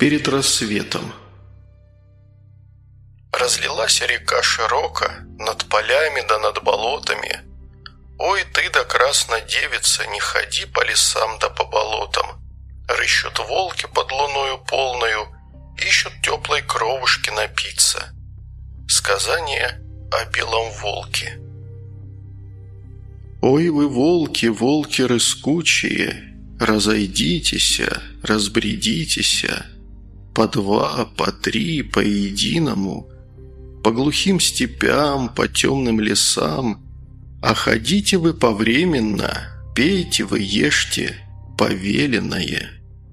Перед рассветом. Разлилась река широко над полями да над болотами. Ой, ты да красная девица, не ходи по лесам да по болотам. Рыщут волки под луною полною, ищут теплой кровушки напиться. Сказание о белом волке. Ой, вы волки, волки рыскучие, разойдитеся, разбредитеся, по два, по три, по единому, по глухим степям, по темным лесам, а ходите вы повременно, пейте вы, ешьте повеленное.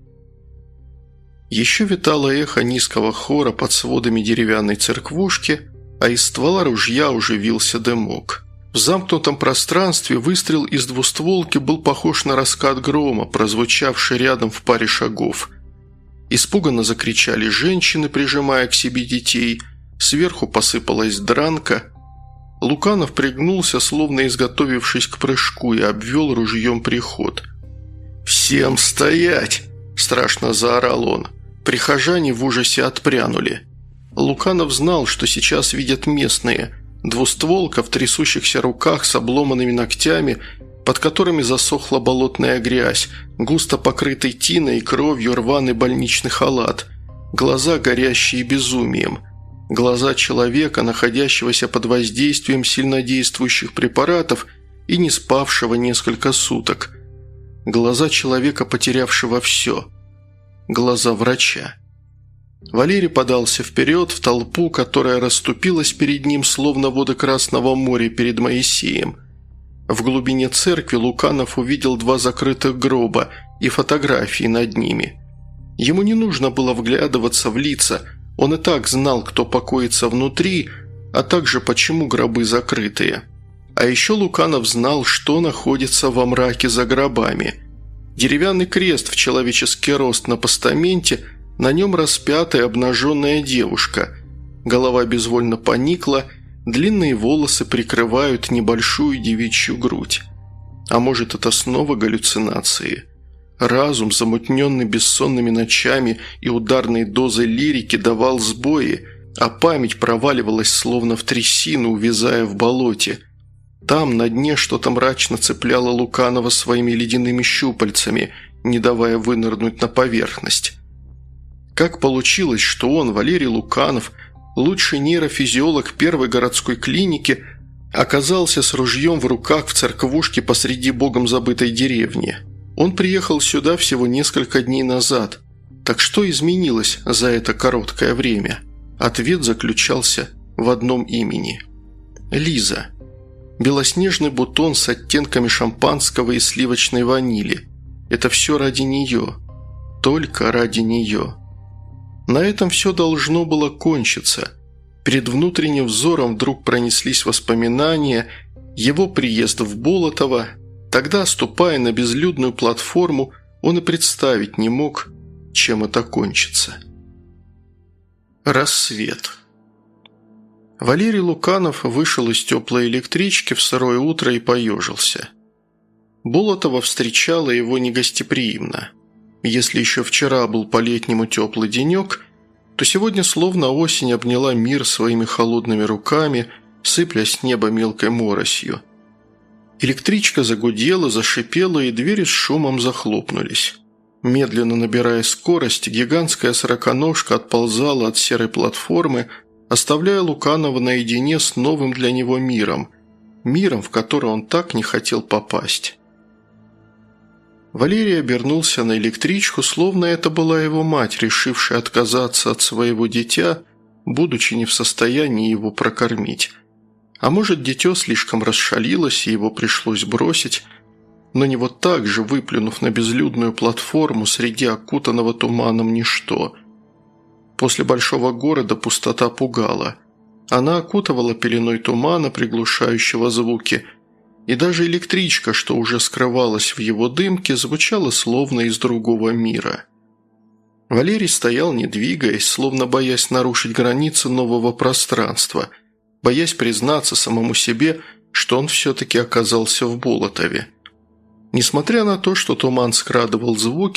Еще витало эхо низкого хора под сводами деревянной церквушки, а из ствола ружья уже вился дымок. В замкнутом пространстве выстрел из двустволки был похож на раскат грома, прозвучавший рядом в паре шагов. Испуганно закричали женщины, прижимая к себе детей, сверху посыпалась дранка. Луканов пригнулся, словно изготовившись к прыжку, и обвел ружьем приход. «Всем стоять!» – страшно заорал он. Прихожане в ужасе отпрянули. Луканов знал, что сейчас видят местные. Двустволка в трясущихся руках с обломанными ногтями, под которыми засохла болотная грязь, густо покрытый тиной и кровью рваный больничный халат, глаза, горящие безумием, глаза человека, находящегося под воздействием сильнодействующих препаратов и не спавшего несколько суток, глаза человека, потерявшего все, глаза врача. Валерий подался вперед в толпу, которая расступилась перед ним, словно воды Красного моря перед Моисеем. В глубине церкви Луканов увидел два закрытых гроба и фотографии над ними. Ему не нужно было вглядываться в лица, он и так знал, кто покоится внутри, а также почему гробы закрытые. А еще Луканов знал, что находится во мраке за гробами. Деревянный крест в человеческий рост на постаменте – на нем распятая обнаженная девушка. Голова безвольно поникла, длинные волосы прикрывают небольшую девичью грудь. А может, это снова галлюцинации? Разум, замутненный бессонными ночами и ударной дозой лирики, давал сбои, а память проваливалась словно в трясину, увязая в болоте. Там на дне что-то мрачно цепляло Луканова своими ледяными щупальцами, не давая вынырнуть на поверхность. Как получилось, что он, Валерий Луканов, лучший нейрофизиолог первой городской клиники, оказался с ружьем в руках в церквушке посреди богом забытой деревни? Он приехал сюда всего несколько дней назад. Так что изменилось за это короткое время? Ответ заключался в одном имени – Лиза. Белоснежный бутон с оттенками шампанского и сливочной ванили. Это все ради нее. Только ради нее. На этом все должно было кончиться. Перед внутренним взором вдруг пронеслись воспоминания, его приезд в Болотово. Тогда, ступая на безлюдную платформу, он и представить не мог, чем это кончится. Рассвет. Валерий Луканов вышел из теплой электрички в сырое утро и поежился. Болотово встречало его негостеприимно. Если еще вчера был по-летнему теплый денек, то сегодня словно осень обняла мир своими холодными руками, сыпля с неба мелкой моросью. Электричка загудела, зашипела, и двери с шумом захлопнулись. Медленно набирая скорость, гигантская сороконожка отползала от серой платформы, оставляя Луканова наедине с новым для него миром, миром, в который он так не хотел попасть. Валерий обернулся на электричку, словно это была его мать, решившая отказаться от своего дитя, будучи не в состоянии его прокормить. А может, дитё слишком расшалилось, и его пришлось бросить, но не вот так же, выплюнув на безлюдную платформу среди окутанного туманом ничто. После большого города пустота пугала. Она окутывала пеленой тумана, приглушающего звуки, и даже электричка, что уже скрывалась в его дымке, звучала словно из другого мира. Валерий стоял, не двигаясь, словно боясь нарушить границы нового пространства, боясь признаться самому себе, что он все-таки оказался в Болотове. Несмотря на то, что туман скрадывал звуки,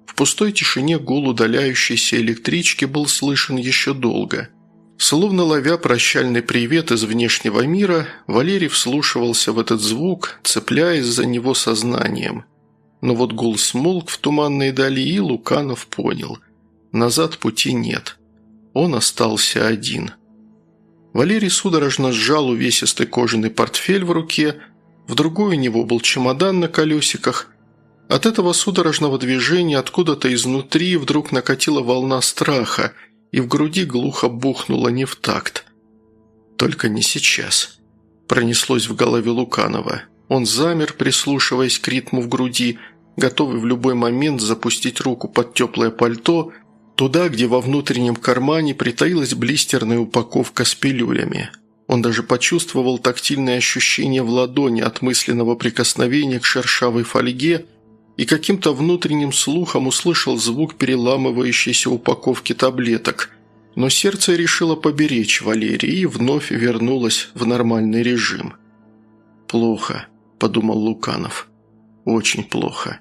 В пустой тишине гул удаляющейся электрички был слышен еще долго. Словно ловя прощальный привет из внешнего мира, Валерий вслушивался в этот звук, цепляясь за него сознанием. Но вот гул смолк в туманной дали, и Луканов понял – назад пути нет. Он остался один. Валерий судорожно сжал увесистый кожаный портфель в руке, в другой у него был чемодан на колесиках. От этого судорожного движения откуда-то изнутри вдруг накатила волна страха, и в груди глухо бухнуло не в такт. «Только не сейчас», – пронеслось в голове Луканова. Он замер, прислушиваясь к ритму в груди, готовый в любой момент запустить руку под теплое пальто, туда, где во внутреннем кармане притаилась блистерная упаковка с пилюлями. Он даже почувствовал тактильное ощущение в ладони от мысленного прикосновения к шершавой фольге и каким-то внутренним слухом услышал звук переламывающейся упаковки таблеток. Но сердце решило поберечь Валерия и вновь вернулось в нормальный режим. «Плохо», – подумал Луканов. «Очень плохо».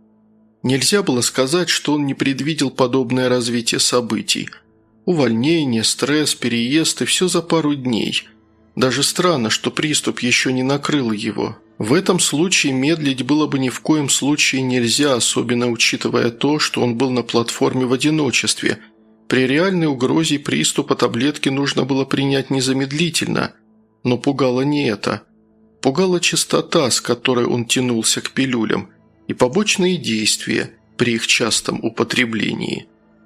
Нельзя было сказать, что он не предвидел подобное развитие событий. Увольнение, стресс, переезд и все за пару дней. Даже странно, что приступ еще не накрыл его. В этом случае медлить было бы ни в коем случае нельзя, особенно учитывая то, что он был на платформе в одиночестве. При реальной угрозе приступа таблетки нужно было принять незамедлительно. Но пугало не это. Пугала частота, с которой он тянулся к пилюлям, и побочные действия при их частом употреблении.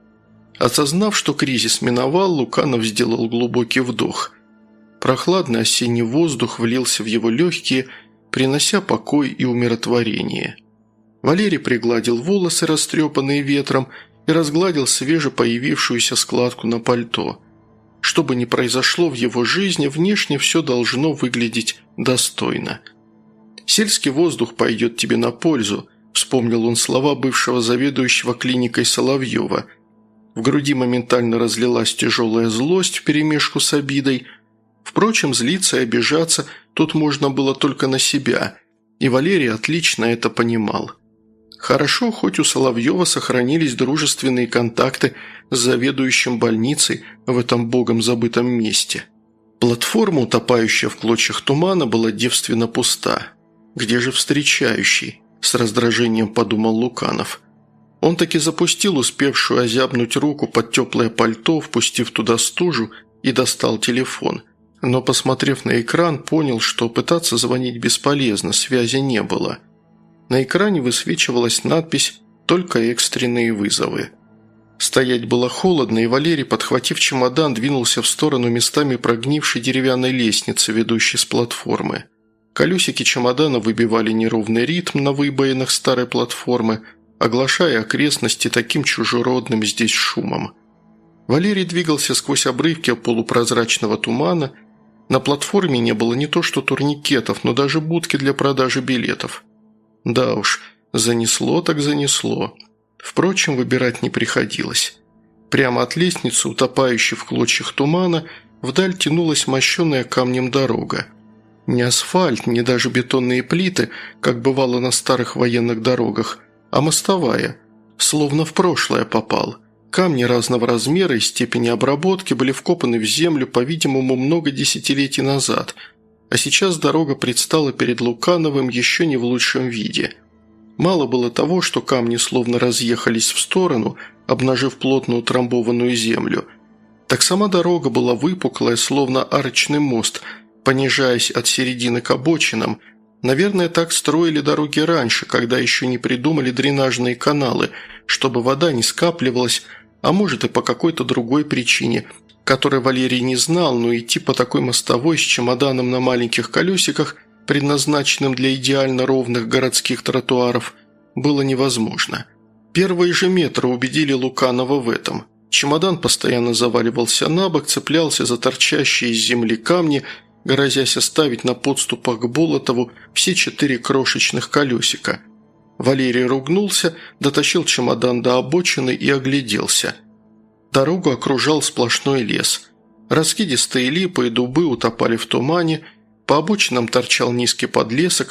Осознав, что кризис миновал, Луканов сделал глубокий вдох. Прохладный осенний воздух влился в его легкие, принося покой и умиротворение. Валерий пригладил волосы, растрепанные ветром, и разгладил свежепоявившуюся складку на пальто. Что бы ни произошло в его жизни, внешне все должно выглядеть достойно. «Сельский воздух пойдет тебе на пользу», – вспомнил он слова бывшего заведующего клиникой Соловьева. В груди моментально разлилась тяжелая злость вперемешку с обидой. Впрочем, злиться и обижаться тут можно было только на себя, и Валерий отлично это понимал. Хорошо, хоть у Соловьева сохранились дружественные контакты с заведующим больницей в этом богом забытом месте. Платформа, утопающая в клочьях тумана, была девственно пуста. «Где же встречающий?» – с раздражением подумал Луканов. Он таки запустил успевшую озябнуть руку под теплое пальто, впустив туда стужу, и достал телефон. Но, посмотрев на экран, понял, что пытаться звонить бесполезно, связи не было. На экране высвечивалась надпись «Только экстренные вызовы». Стоять было холодно, и Валерий, подхватив чемодан, двинулся в сторону местами прогнившей деревянной лестницы, ведущей с платформы. Колесики чемодана выбивали неровный ритм на выбоинах старой платформы, оглашая окрестности таким чужеродным здесь шумом. Валерий двигался сквозь обрывки полупрозрачного тумана. На платформе не было не то что турникетов, но даже будки для продажи билетов. Да уж, занесло так занесло. Впрочем, выбирать не приходилось. Прямо от лестницы, утопающей в клочьях тумана, вдаль тянулась мощенная камнем дорога. Не асфальт, не даже бетонные плиты, как бывало на старых военных дорогах, а мостовая, словно в прошлое попал. Камни разного размера и степени обработки были вкопаны в землю, по-видимому, много десятилетий назад, а сейчас дорога предстала перед Лукановым еще не в лучшем виде. Мало было того, что камни словно разъехались в сторону, обнажив плотно утрамбованную землю, так сама дорога была выпуклая, словно арочный мост, понижаясь от середины к обочинам. Наверное, так строили дороги раньше, когда еще не придумали дренажные каналы, чтобы вода не скапливалась, а может и по какой-то другой причине, которой Валерий не знал, но идти по такой мостовой с чемоданом на маленьких колесиках, предназначенным для идеально ровных городских тротуаров, было невозможно. Первые же метры убедили Луканова в этом. Чемодан постоянно заваливался на бок, цеплялся за торчащие из земли камни, грозясь оставить на подступах к Болотову все 4 крошечных колесика. Валерий ругнулся, дотащил чемодан до обочины и огляделся. Дорогу окружал сплошной лес. Раскидистые липы и дубы утопали в тумане, по обочинам торчал низкий подлесок,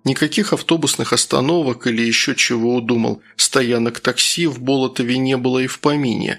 Никаких автобусных остановок или еще чего удумал, стоянок такси в Болотове не было и в помине.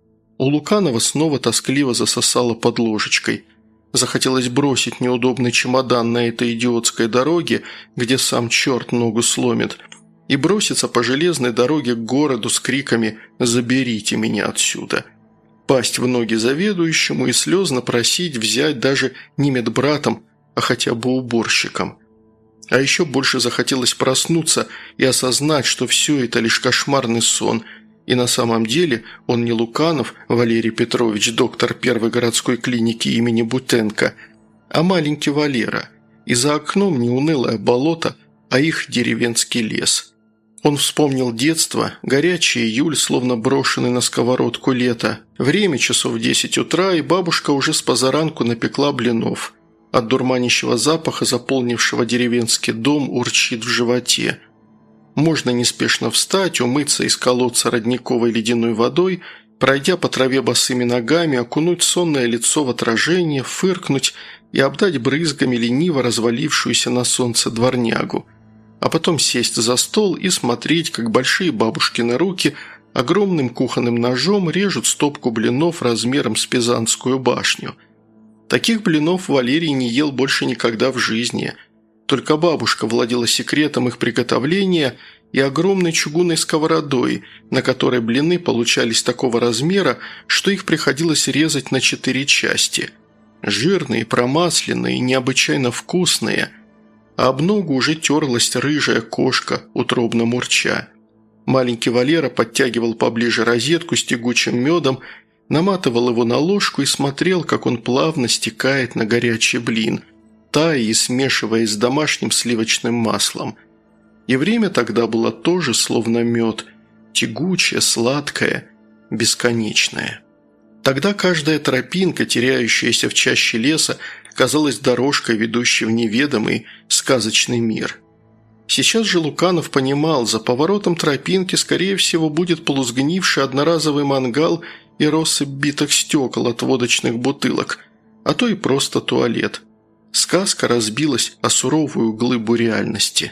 У Луканова снова тоскливо засосало под ложечкой. Захотелось бросить неудобный чемодан на этой идиотской дороге, где сам черт ногу сломит, и броситься по железной дороге к городу с криками «Заберите меня отсюда!», пасть в ноги заведующему и слезно просить взять даже не медбратом, а хотя бы уборщиком. А еще больше захотелось проснуться и осознать, что все это лишь кошмарный сон, и на самом деле он не Луканов Валерий Петрович, доктор первой городской клиники имени Бутенко, а маленький Валера, и за окном не унылое болото, а их деревенский лес. Он вспомнил детство, горячий июль, словно брошенный на сковородку лето. Время часов 10 утра, и бабушка уже с позаранку напекла блинов. От дурманящего запаха, заполнившего деревенский дом, урчит в животе. Можно неспешно встать, умыться из колодца родниковой ледяной водой, пройдя по траве босыми ногами, окунуть сонное лицо в отражение, фыркнуть и обдать брызгами лениво развалившуюся на солнце дворнягу. А потом сесть за стол и смотреть, как большие бабушкины руки огромным кухонным ножом режут стопку блинов размером с Пизанскую башню. Таких блинов Валерий не ел больше никогда в жизни. Только бабушка владела секретом их приготовления и огромной чугунной сковородой, на которой блины получались такого размера, что их приходилось резать на 4 части. Жирные, промасленные, необычайно вкусные. А об ногу уже терлась рыжая кошка, утробно мурча. Маленький Валера подтягивал поближе розетку с тягучим медом, наматывал его на ложку и смотрел, как он плавно стекает на горячий блин, тая и смешиваясь с домашним сливочным маслом. И время тогда было тоже словно мед, тягучее, сладкое, бесконечное. Тогда каждая тропинка, теряющаяся в чаще леса, казалась дорожкой, ведущей в неведомый сказочный мир. Сейчас же Луканов понимал, за поворотом тропинки, скорее всего, будет полусгнивший одноразовый мангал и россыпь битых стекол от водочных бутылок, а то и просто туалет. Сказка разбилась о суровую глыбу реальности.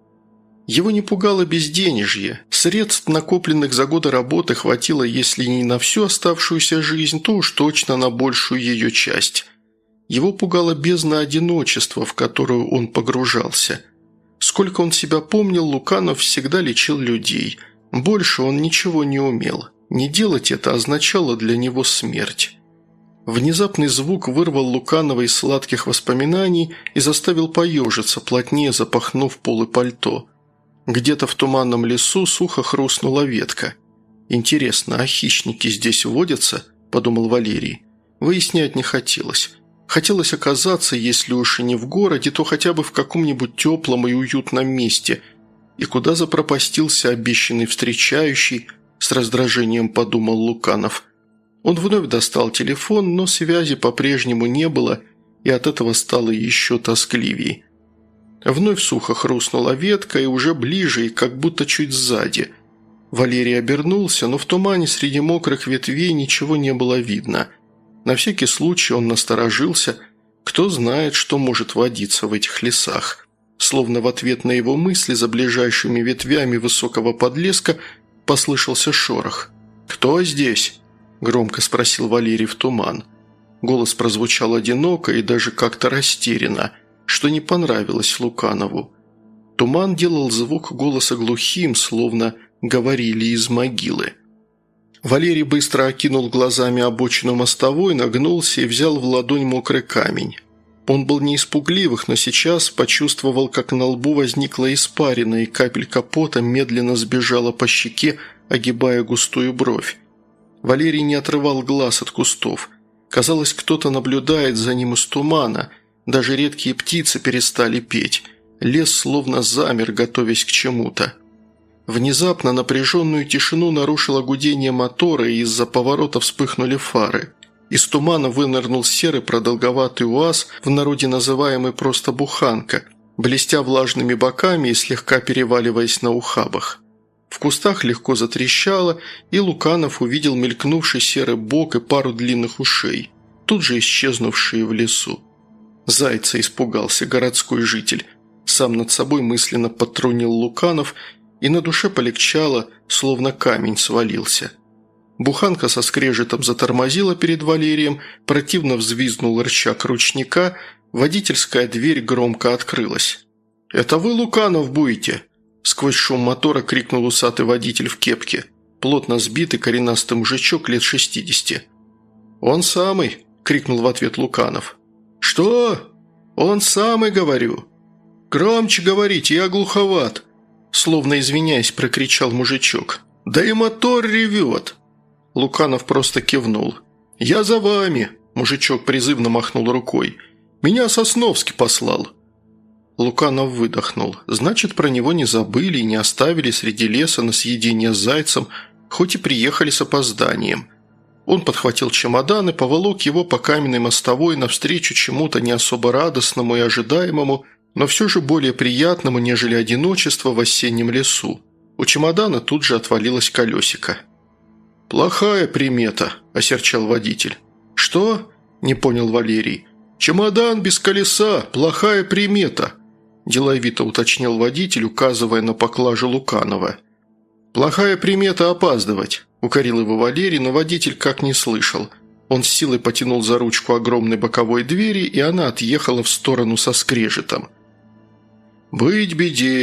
Его не пугало безденежье. Средств, накопленных за годы работы, хватило, если не на всю оставшуюся жизнь, то уж точно на большую ее часть. Его пугало бездна одиночества, в которую он погружался. Сколько он себя помнил, Луканов всегда лечил людей. Больше он ничего не умел. Не делать это означало для него смерть. Внезапный звук вырвал Луканова из сладких воспоминаний и заставил поежиться, плотнее запахнув полы пальто. Где-то в туманном лесу сухо хрустнула ветка. «Интересно, а хищники здесь водятся?» – подумал Валерий. Выяснять не хотелось. Хотелось оказаться, если уж и не в городе, то хотя бы в каком-нибудь теплом и уютном месте. И куда запропастился обещанный встречающий, с раздражением подумал Луканов. Он вновь достал телефон, но связи по-прежнему не было, и от этого стало еще тоскливее. Вновь сухо хрустнула ветка, и уже ближе, и как будто чуть сзади. Валерий обернулся, но в тумане среди мокрых ветвей ничего не было видно. На всякий случай он насторожился. Кто знает, что может водиться в этих лесах. Словно в ответ на его мысли за ближайшими ветвями высокого подлеска послышался шорох. «Кто здесь?» – громко спросил Валерий в туман. Голос прозвучал одиноко и даже как-то растерянно, что не понравилось Луканову. Туман делал звук голоса глухим, словно говорили из могилы. Валерий быстро окинул глазами обочину мостовой, нагнулся и взял в ладонь мокрый камень. Он был не из пугливых, но сейчас почувствовал, как на лбу возникла испарина, и капелька пота медленно сбежала по щеке, огибая густую бровь. Валерий не отрывал глаз от кустов. Казалось, кто-то наблюдает за ним из тумана. Даже редкие птицы перестали петь. Лес словно замер, готовясь к чему-то. Внезапно напряженную тишину нарушило гудение мотора, и из-за поворота вспыхнули фары. Из тумана вынырнул серый продолговатый УАЗ, в народе называемый просто «буханка», блестя влажными боками и слегка переваливаясь на ухабах. В кустах легко затрещало, и Луканов увидел мелькнувший серый бок и пару длинных ушей, тут же исчезнувшие в лесу. Зайца испугался городской житель. Сам над собой мысленно подтрунил Луканов, и на душе полегчало, словно камень свалился. Буханка со скрежетом затормозила перед Валерием, противно взвизгнул рычаг ручника, водительская дверь громко открылась. «Это вы, Луканов, будете?» – сквозь шум мотора крикнул усатый водитель в кепке, плотно сбитый коренастый мужичок лет 60. «Он самый!» – крикнул в ответ Луканов. «Что? Он самый, говорю!» «Громче говорите, я глуховат!» Словно извиняясь, прокричал мужичок. «Да и мотор ревет!» Луканов просто кивнул. «Я за вами!» – мужичок призывно махнул рукой. «Меня Сосновский послал!» Луканов выдохнул. Значит, про него не забыли и не оставили среди леса на съедение с зайцем, хоть и приехали с опозданием. Он подхватил чемодан и поволок его по каменной мостовой навстречу чему-то не особо радостному и ожидаемому, но все же более приятному, нежели одиночество в осеннем лесу. У чемодана тут же отвалилось колесико. «Плохая примета», – осерчал водитель. «Что?» – не понял Валерий. «Чемодан без колеса – плохая примета», – деловито уточнил водитель, указывая на поклажу Луканова. «Плохая примета – опаздывать», – укорил его Валерий, но водитель как не слышал. Он с силой потянул за ручку огромной боковой двери, и она отъехала в сторону со скрежетом. «Быть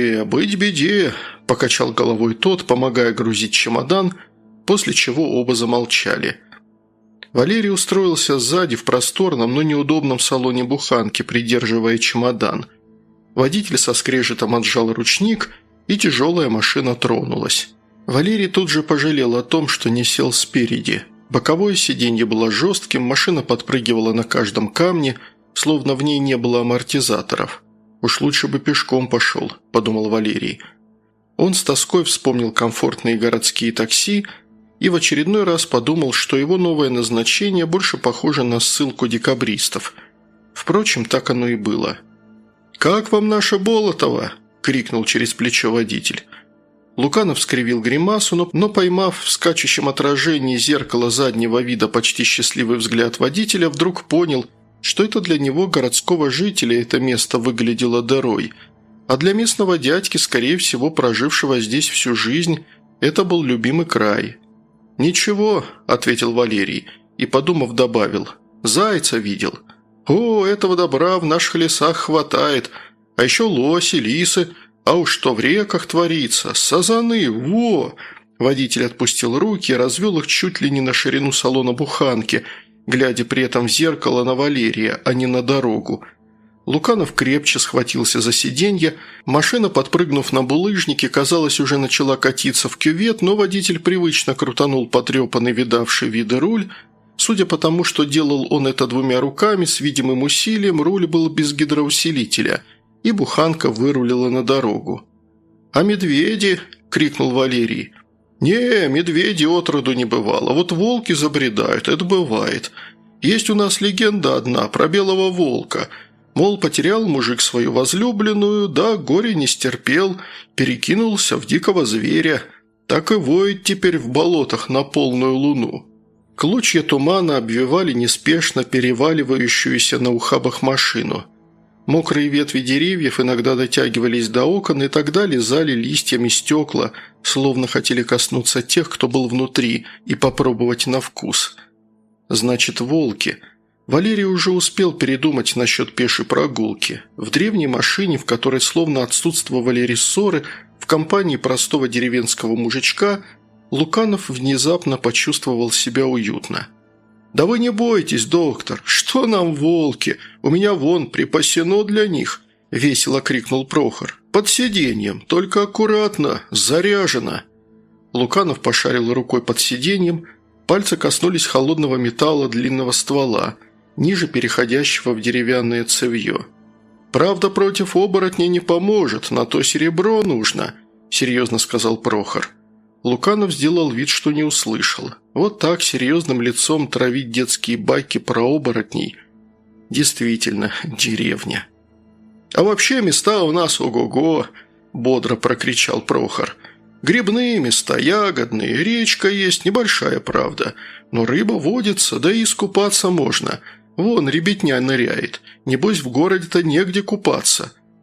беде», – покачал головой тот, помогая грузить чемодан, после чего оба замолчали. Валерий устроился сзади в просторном, но неудобном салоне буханки, придерживая чемодан. Водитель со скрежетом отжал ручник, и тяжелая машина тронулась. Валерий тут же пожалел о том, что не сел спереди. Боковое сиденье было жестким, машина подпрыгивала на каждом камне, словно в ней не было амортизаторов. «Уж лучше бы пешком пошел», – подумал Валерий. Он с тоской вспомнил комфортные городские такси и в очередной раз подумал, что его новое назначение больше похоже на ссылку декабристов. Впрочем, так оно и было. «Как вам наше Болотово?» – крикнул через плечо водитель. Луканов скривил гримасу, но поймав в скачущем отражении зеркала заднего вида почти счастливый взгляд водителя, вдруг понял, что это для него, городского жителя, это место выглядело дырой, а для местного дядьки, скорее всего, прожившего здесь всю жизнь, это был любимый край. «Ничего», – ответил Валерий и, подумав, добавил, «зайца видел». «О, этого добра в наших лесах хватает, а еще лоси, лисы, а уж что в реках творится, сазаны, во!» Водитель отпустил руки и развел их чуть ли не на ширину салона буханки, глядя при этом в зеркало на Валерия, а не на дорогу. Луканов крепче схватился за сиденье, машина, подпрыгнув на булыжнике, казалось, уже начала катиться в кювет, но водитель привычно крутанул потрепанный видавший виды руль. Судя по тому, что делал он это двумя руками, с видимым усилием, руль был без гидроусилителя, и буханка вырулила на дорогу. «А медведи?» – крикнул Валерий. «Не, медведи отроду не бывало, вот волки забредают, это бывает. Есть у нас легенда одна про белого волка. Мол, потерял мужик свою возлюбленную, да горе не стерпел, перекинулся в дикого зверя. Так и воет теперь в болотах на полную луну». Клочья тумана обвивали неспешно переваливающуюся на ухабах машину. Мокрые ветви деревьев иногда дотягивались до окон и тогда лизали листьями стекла, словно хотели коснуться тех, кто был внутри, и попробовать на вкус. Значит, волки. Валерий уже успел передумать насчет пешей прогулки. В древней машине, в которой словно отсутствовали рессоры, в компании простого деревенского мужичка, Луканов внезапно почувствовал себя уютно. «Да вы не бойтесь, доктор, что нам волки? У меня вон припасено для них!» – весело крикнул Прохор. «Под сиденьем, только аккуратно, заряжено!» Луканов пошарил рукой под сиденьем, пальцы коснулись холодного металла длинного ствола, ниже переходящего в деревянное цевье. «Правда, против оборотней не поможет, на то серебро нужно», – серьезно сказал Прохор. Луканов сделал вид, что не услышал. Вот так серьезным лицом травить детские байки про оборотней. Действительно, деревня. «А вообще места у нас ого-го!» – бодро прокричал Прохор. «Грибные места, ягодные, речка есть, небольшая, правда. Но рыба водится, да и искупаться можно. Вон ребятня ныряет. Небось, в городе-то негде купаться».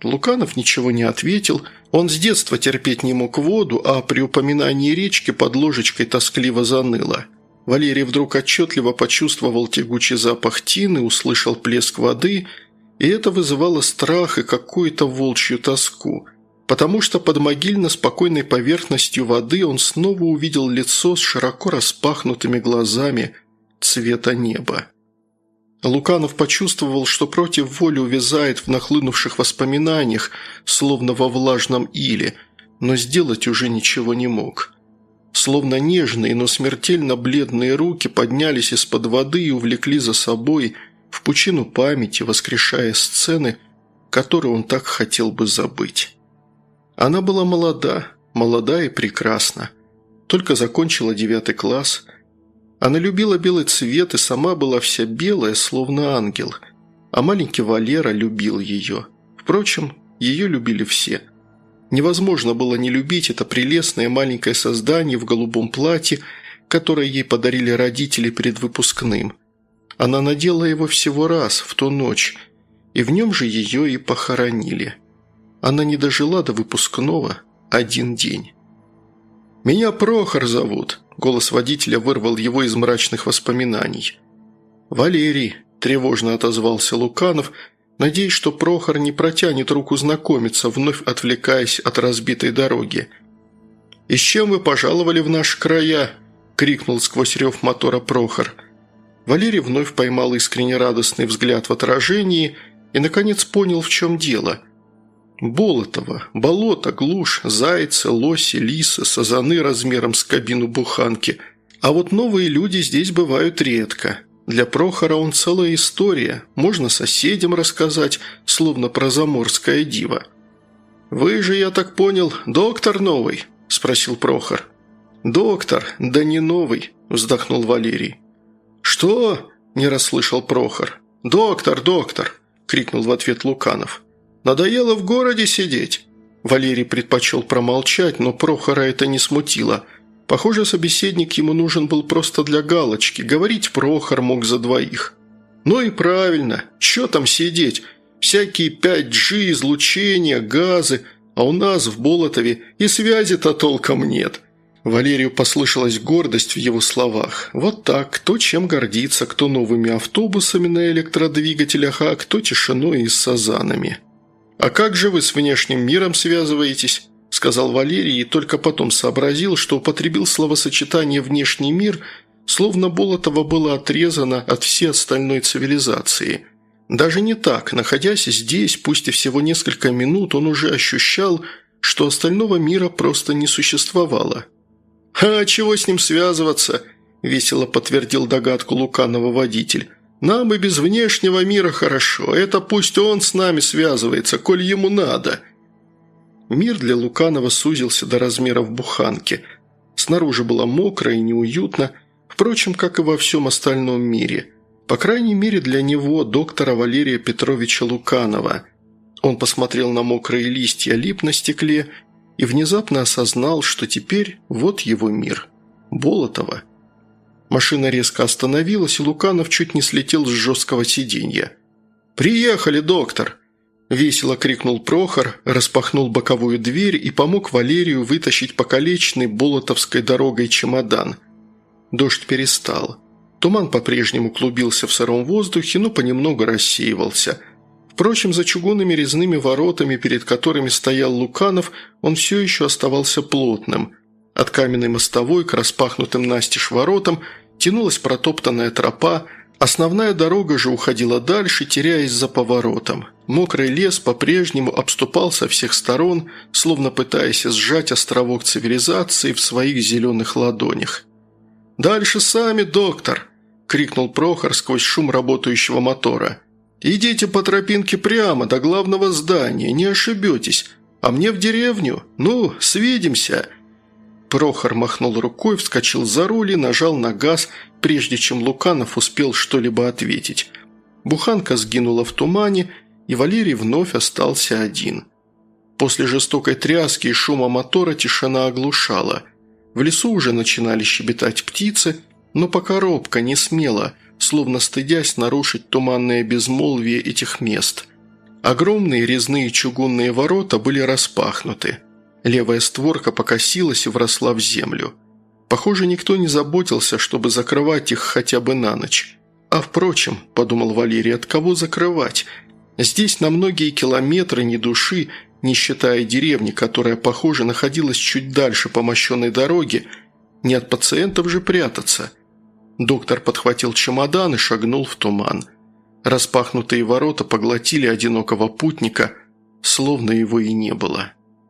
Луканов ничего не ответил. Он с детства терпеть не мог воду, а при упоминании речки под ложечкой тоскливо заныло. Валерий вдруг отчетливо почувствовал тягучий запах тины, услышал плеск воды, и это вызывало страх и какую-то волчью тоску, потому что под могильно-спокойной поверхностью воды он снова увидел лицо с широко распахнутыми глазами цвета неба. Луканов почувствовал, что против воли увязает в нахлынувших воспоминаниях, словно во влажном иле, но сделать уже ничего не мог. Словно нежные, но смертельно бледные руки поднялись из-под воды и увлекли за собой в пучину памяти, воскрешая сцены, которые он так хотел бы забыть. Она была молода и прекрасна. Только закончила 9 класс. Она любила белый цвет и сама была вся белая, словно ангел. А маленький Валера любил ее. Впрочем, ее любили все. Невозможно было не любить это прелестное маленькое создание в голубом платье, которое ей подарили родители перед выпускным. Она надела его всего раз, в ту ночь, и в нем же ее и похоронили. Она не дожила до выпускного 1 день. «Меня Прохор зовут», – голос водителя вырвал его из мрачных воспоминаний. «Валерий», – тревожно отозвался Луканов, надеясь, что Прохор не протянет руку знакомиться, вновь отвлекаясь от разбитой дороги. «И с чем вы пожаловали в наши края?» – крикнул сквозь рев мотора Прохор. Валерий вновь поймал искренне радостный взгляд в отражении и, наконец, понял, в чем дело. Болотово, болото, глушь, зайцы, лоси, лисы, сазаны размером с кабину буханки. А вот новые люди здесь бывают редко. Для Прохора он целая история, можно соседям рассказать, словно про заморское диво. «Вы же, я так понял, доктор новый?» – спросил Прохор. «Доктор, да не новый», – вздохнул Валерий. «Что?» – не расслышал Прохор. «Доктор, доктор!» – крикнул в ответ Луканов. «Надоело в городе сидеть?» Валерий предпочел промолчать, но Прохора это не смутило. Похоже, собеседник ему нужен был просто для галочки. Говорить Прохор мог за двоих. «Ну и правильно. Чё там сидеть? Всякие 5G, излучения, газы. А у нас в Болотове и связи-то толком нет». Валерию послышалась гордость в его словах. Вот так, кто чем гордится, кто новыми автобусами на электродвигателях, а кто тишиной и с сазанами. «А как же вы с внешним миром связываетесь?» – сказал Валерий и только потом сообразил, что употребил словосочетание «внешний мир», словно Болотово было отрезано от всей остальной цивилизации. Даже не так, находясь здесь, пусть и всего несколько минут, он уже ощущал, что остального мира просто не существовало. «А чего с ним связываться?» – весело подтвердил догадку Луканова водитель. «Нам и без внешнего мира хорошо. Это пусть он с нами связывается, коль ему надо». Мир для Луканова сузился до размеров буханки. Снаружи было мокро и неуютно, впрочем, как и во всем остальном мире. По крайней мере для него, доктора Валерия Петровича Луканова. Он посмотрел на мокрые листья лип на стекле и внезапно осознал, что теперь вот его мир. Болотово. Машина резко остановилась, и Луканов чуть не слетел с жесткого сиденья. «Приехали, доктор!» – весело крикнул Прохор, распахнул боковую дверь и помог Валерию вытащить покалеченный болотовской дорогой чемодан. Дождь перестал. Туман по-прежнему клубился в сыром воздухе, но понемногу рассеивался. Впрочем, за чугунными резными воротами, перед которыми стоял Луканов, он все еще оставался плотным. От каменной мостовой к распахнутым настежь воротам тянулась протоптанная тропа, основная дорога же уходила дальше, теряясь за поворотом. Мокрый лес по-прежнему обступал со всех сторон, словно пытаясь сжать островок цивилизации в своих зеленых ладонях. «Дальше сами, доктор!» – крикнул Прохор сквозь шум работающего мотора. «Идите по тропинке прямо до главного здания, не ошибетесь. А мне в деревню? Ну, свидимся!» Прохор махнул рукой, вскочил за руль и нажал на газ, прежде чем Луканов успел что-либо ответить. Буханка сгинула в тумане, и Валерий вновь остался один. После жестокой тряски и шума мотора тишина оглушала. В лесу уже начинали щебетать птицы, но пока робко, не смело, словно стыдясь нарушить туманное безмолвие этих мест. Огромные резные чугунные ворота были распахнуты. Левая створка покосилась и вросла в землю. Похоже, никто не заботился, чтобы закрывать их хотя бы на ночь. «А впрочем», – подумал Валерий, – «от кого закрывать? Здесь на многие километры ни души, не считая деревни, которая, похоже, находилась чуть дальше по мощенной дороге. Не от пациентов же прятаться». Доктор подхватил чемодан и шагнул в туман. Распахнутые ворота поглотили одинокого путника, словно его и не было.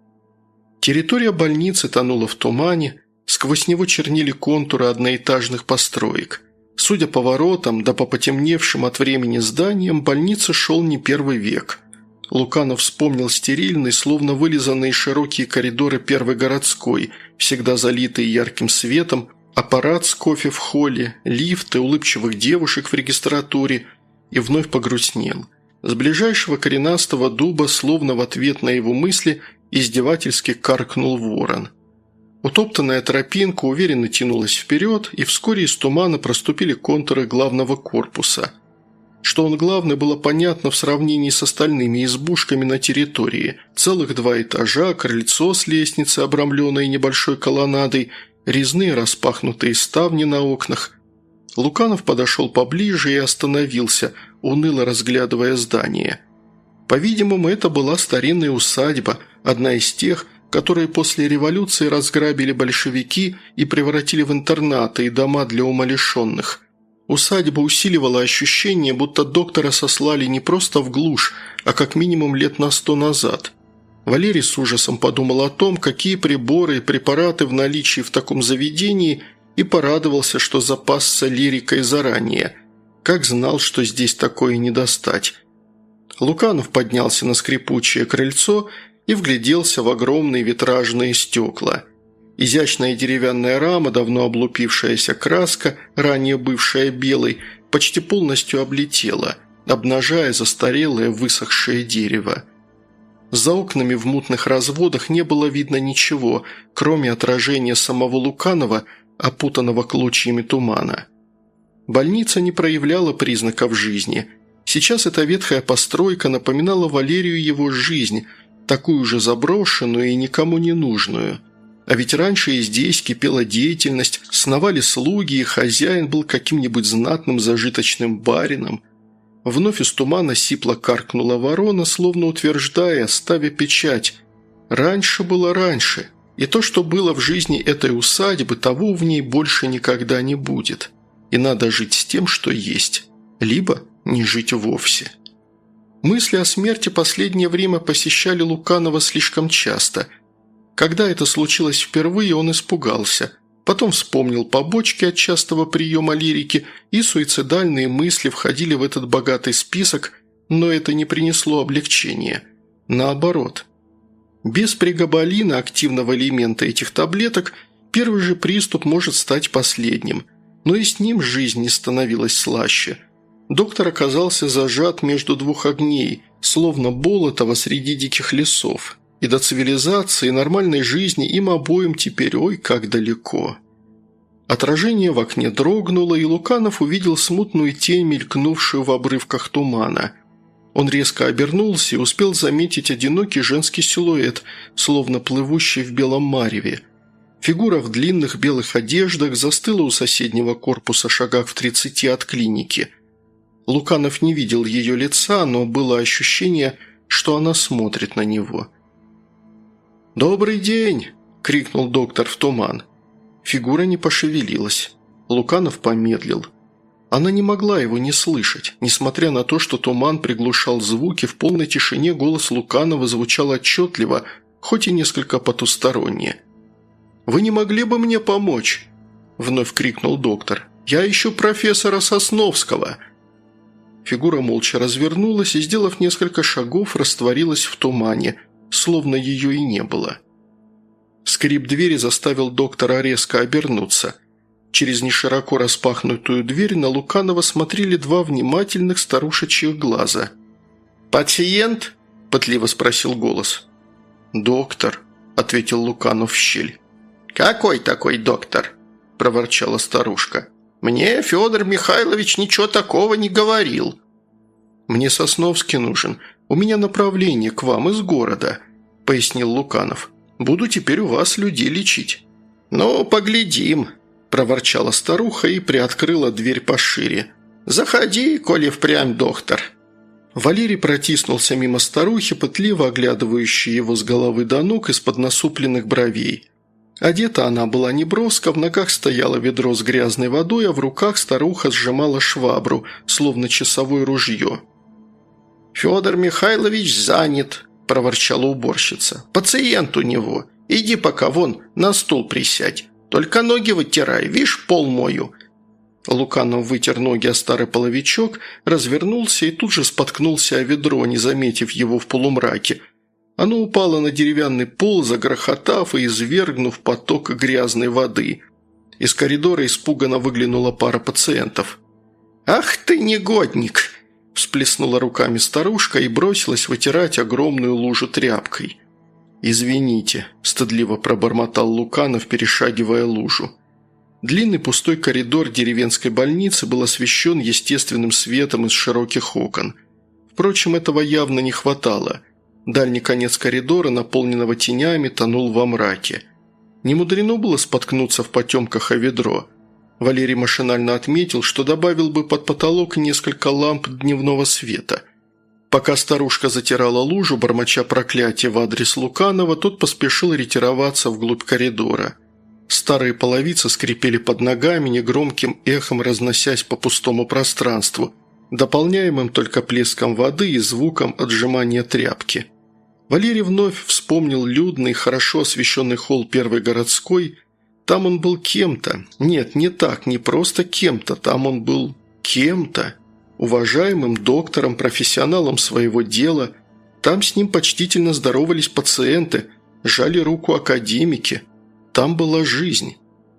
Территория больницы тонула в тумане, сквозь него чернили контуры одноэтажных построек. Судя по воротам, да по потемневшим от времени зданиям, больнице шел не первый век. Луканов вспомнил стерильный, словно вылизанные широкие коридоры первой городской, всегда залитые ярким светом, аппарат с кофе в холле, лифты, улыбчивых девушек в регистратуре, и вновь погрустнел. С ближайшего коренастого дуба, словно в ответ на его мысли, издевательски каркнул ворон. Утоптанная тропинка уверенно тянулась вперед, и вскоре из тумана проступили контуры главного корпуса. Что он главный, было понятно в сравнении с остальными избушками на территории. Целых 2 этажа, крыльцо с лестницей, обрамленной небольшой колоннадой, резные распахнутые ставни на окнах. Луканов подошел поближе и остановился, уныло разглядывая здание. По-видимому, это была старинная усадьба, одна из тех, которые после революции разграбили большевики и превратили в интернаты и дома для умалишенных. Усадьба усиливала ощущение, будто доктора сослали не просто в глушь, а как минимум лет на 100 назад. Валерий с ужасом подумал о том, какие приборы и препараты в наличии в таком заведении, и порадовался, что запасся лирикой заранее. Как знал, что здесь такое не достать. Луканов поднялся на скрипучее крыльцо и вгляделся в огромные витражные стекла. Изящная деревянная рама, давно облупившаяся краска, ранее бывшая белой, почти полностью облетела, обнажая застарелое высохшее дерево. За окнами в мутных разводах не было видно ничего, кроме отражения самого Луканова, опутанного клочьями тумана. Больница не проявляла признаков жизни. Сейчас эта ветхая постройка напоминала Валерию его жизнь, такую же заброшенную и никому не нужную. А ведь раньше и здесь кипела деятельность, сновали слуги, и хозяин был каким-нибудь знатным зажиточным барином. Вновь из тумана сипло каркнула ворона, словно утверждая, ставя печать. Раньше было раньше. И то, что было в жизни этой усадьбы, того в ней больше никогда не будет. И надо жить с тем, что есть. Либо не жить вовсе. Мысли о смерти последнее время посещали Луканова слишком часто. Когда это случилось впервые, он испугался. Потом вспомнил побочки от частого приема лирики, и суицидальные мысли входили в этот богатый список, но это не принесло облегчения. Наоборот. Без прегабалина, активного элемента этих таблеток, первый же приступ может стать последним. Но и с ним жизнь не становилась слаще. Доктор оказался зажат между 2 огней, словно Болотова среди диких лесов. И до цивилизации, и нормальной жизни им обоим теперь ой как далеко. Отражение в окне дрогнуло, и Луканов увидел смутную тень, мелькнувшую в обрывках тумана. Он резко обернулся и успел заметить одинокий женский силуэт, словно плывущий в белом мареве. Фигура в длинных белых одеждах застыла у соседнего корпуса шагах в 30 от клиники. Луканов не видел ее лица, но было ощущение, что она смотрит на него. «Добрый день!» – крикнул доктор в туман. Фигура не пошевелилась. Луканов помедлил. Она не могла его не слышать. Несмотря на то, что туман приглушал звуки, в полной тишине голос Луканова звучал отчетливо, хоть и несколько потусторонне. «Вы не могли бы мне помочь?» – вновь крикнул доктор. «Я ищу профессора Сосновского!» Фигура молча развернулась и, сделав несколько шагов, растворилась в тумане, словно ее и не было. Скрип двери заставил доктора резко обернуться. Через нешироко распахнутую дверь на Луканова смотрели 2 внимательных старушечьих глаза. «Пациент?» – пытливо спросил голос. «Доктор», – ответил Луканов в щель. «Какой такой доктор?» – проворчала старушка. «Мне Федор Михайлович ничего такого не говорил». «Мне Сосновский нужен. У меня направление к вам из города», – пояснил Луканов. «Буду теперь у вас людей лечить». «Ну, поглядим», – проворчала старуха и приоткрыла дверь пошире. «Заходи, коли впрямь доктор». Валерий протиснулся мимо старухи, пытливо оглядывающей его с головы до ног из-под насупленных бровей. Одета она была неброско, в ногах стояло ведро с грязной водой, а в руках старуха сжимала швабру, словно часовое ружье. «Федор Михайлович занят», – проворчала уборщица. «Пациент у него. Иди пока вон на стул присядь. Только ноги вытирай, вишь, пол мою». Луканов вытер ноги о старый половичок, развернулся и тут же споткнулся о ведро, не заметив его в полумраке. Оно упало на деревянный пол, загрохотав и извергнув поток грязной воды. Из коридора испуганно выглянула пара пациентов. «Ах ты, негодник!» – всплеснула руками старушка и бросилась вытирать огромную лужу тряпкой. «Извините», – стыдливо пробормотал Луканов, перешагивая лужу. Длинный пустой коридор деревенской больницы был освещен естественным светом из широких окон. Впрочем, этого явно не хватало. Дальний конец коридора, наполненного тенями, тонул во мраке. Немудрено было споткнуться в потемках о ведро. Валерий машинально отметил, что добавил бы под потолок несколько ламп дневного света. Пока старушка затирала лужу, бормоча проклятие в адрес Луканова, тот поспешил ретироваться вглубь коридора. Старые половицы скрипели под ногами, негромким эхом разносясь по пустому пространству, дополняемым только плеском воды и звуком отжимания тряпки. Валерий вновь вспомнил людный, хорошо освещенный холл Первой городской. Там он был кем-то. Нет, не так, не просто кем-то, там он был кем-то. Уважаемым доктором, профессионалом своего дела. Там с ним почтительно здоровались пациенты, жали руку академики. Там была жизнь.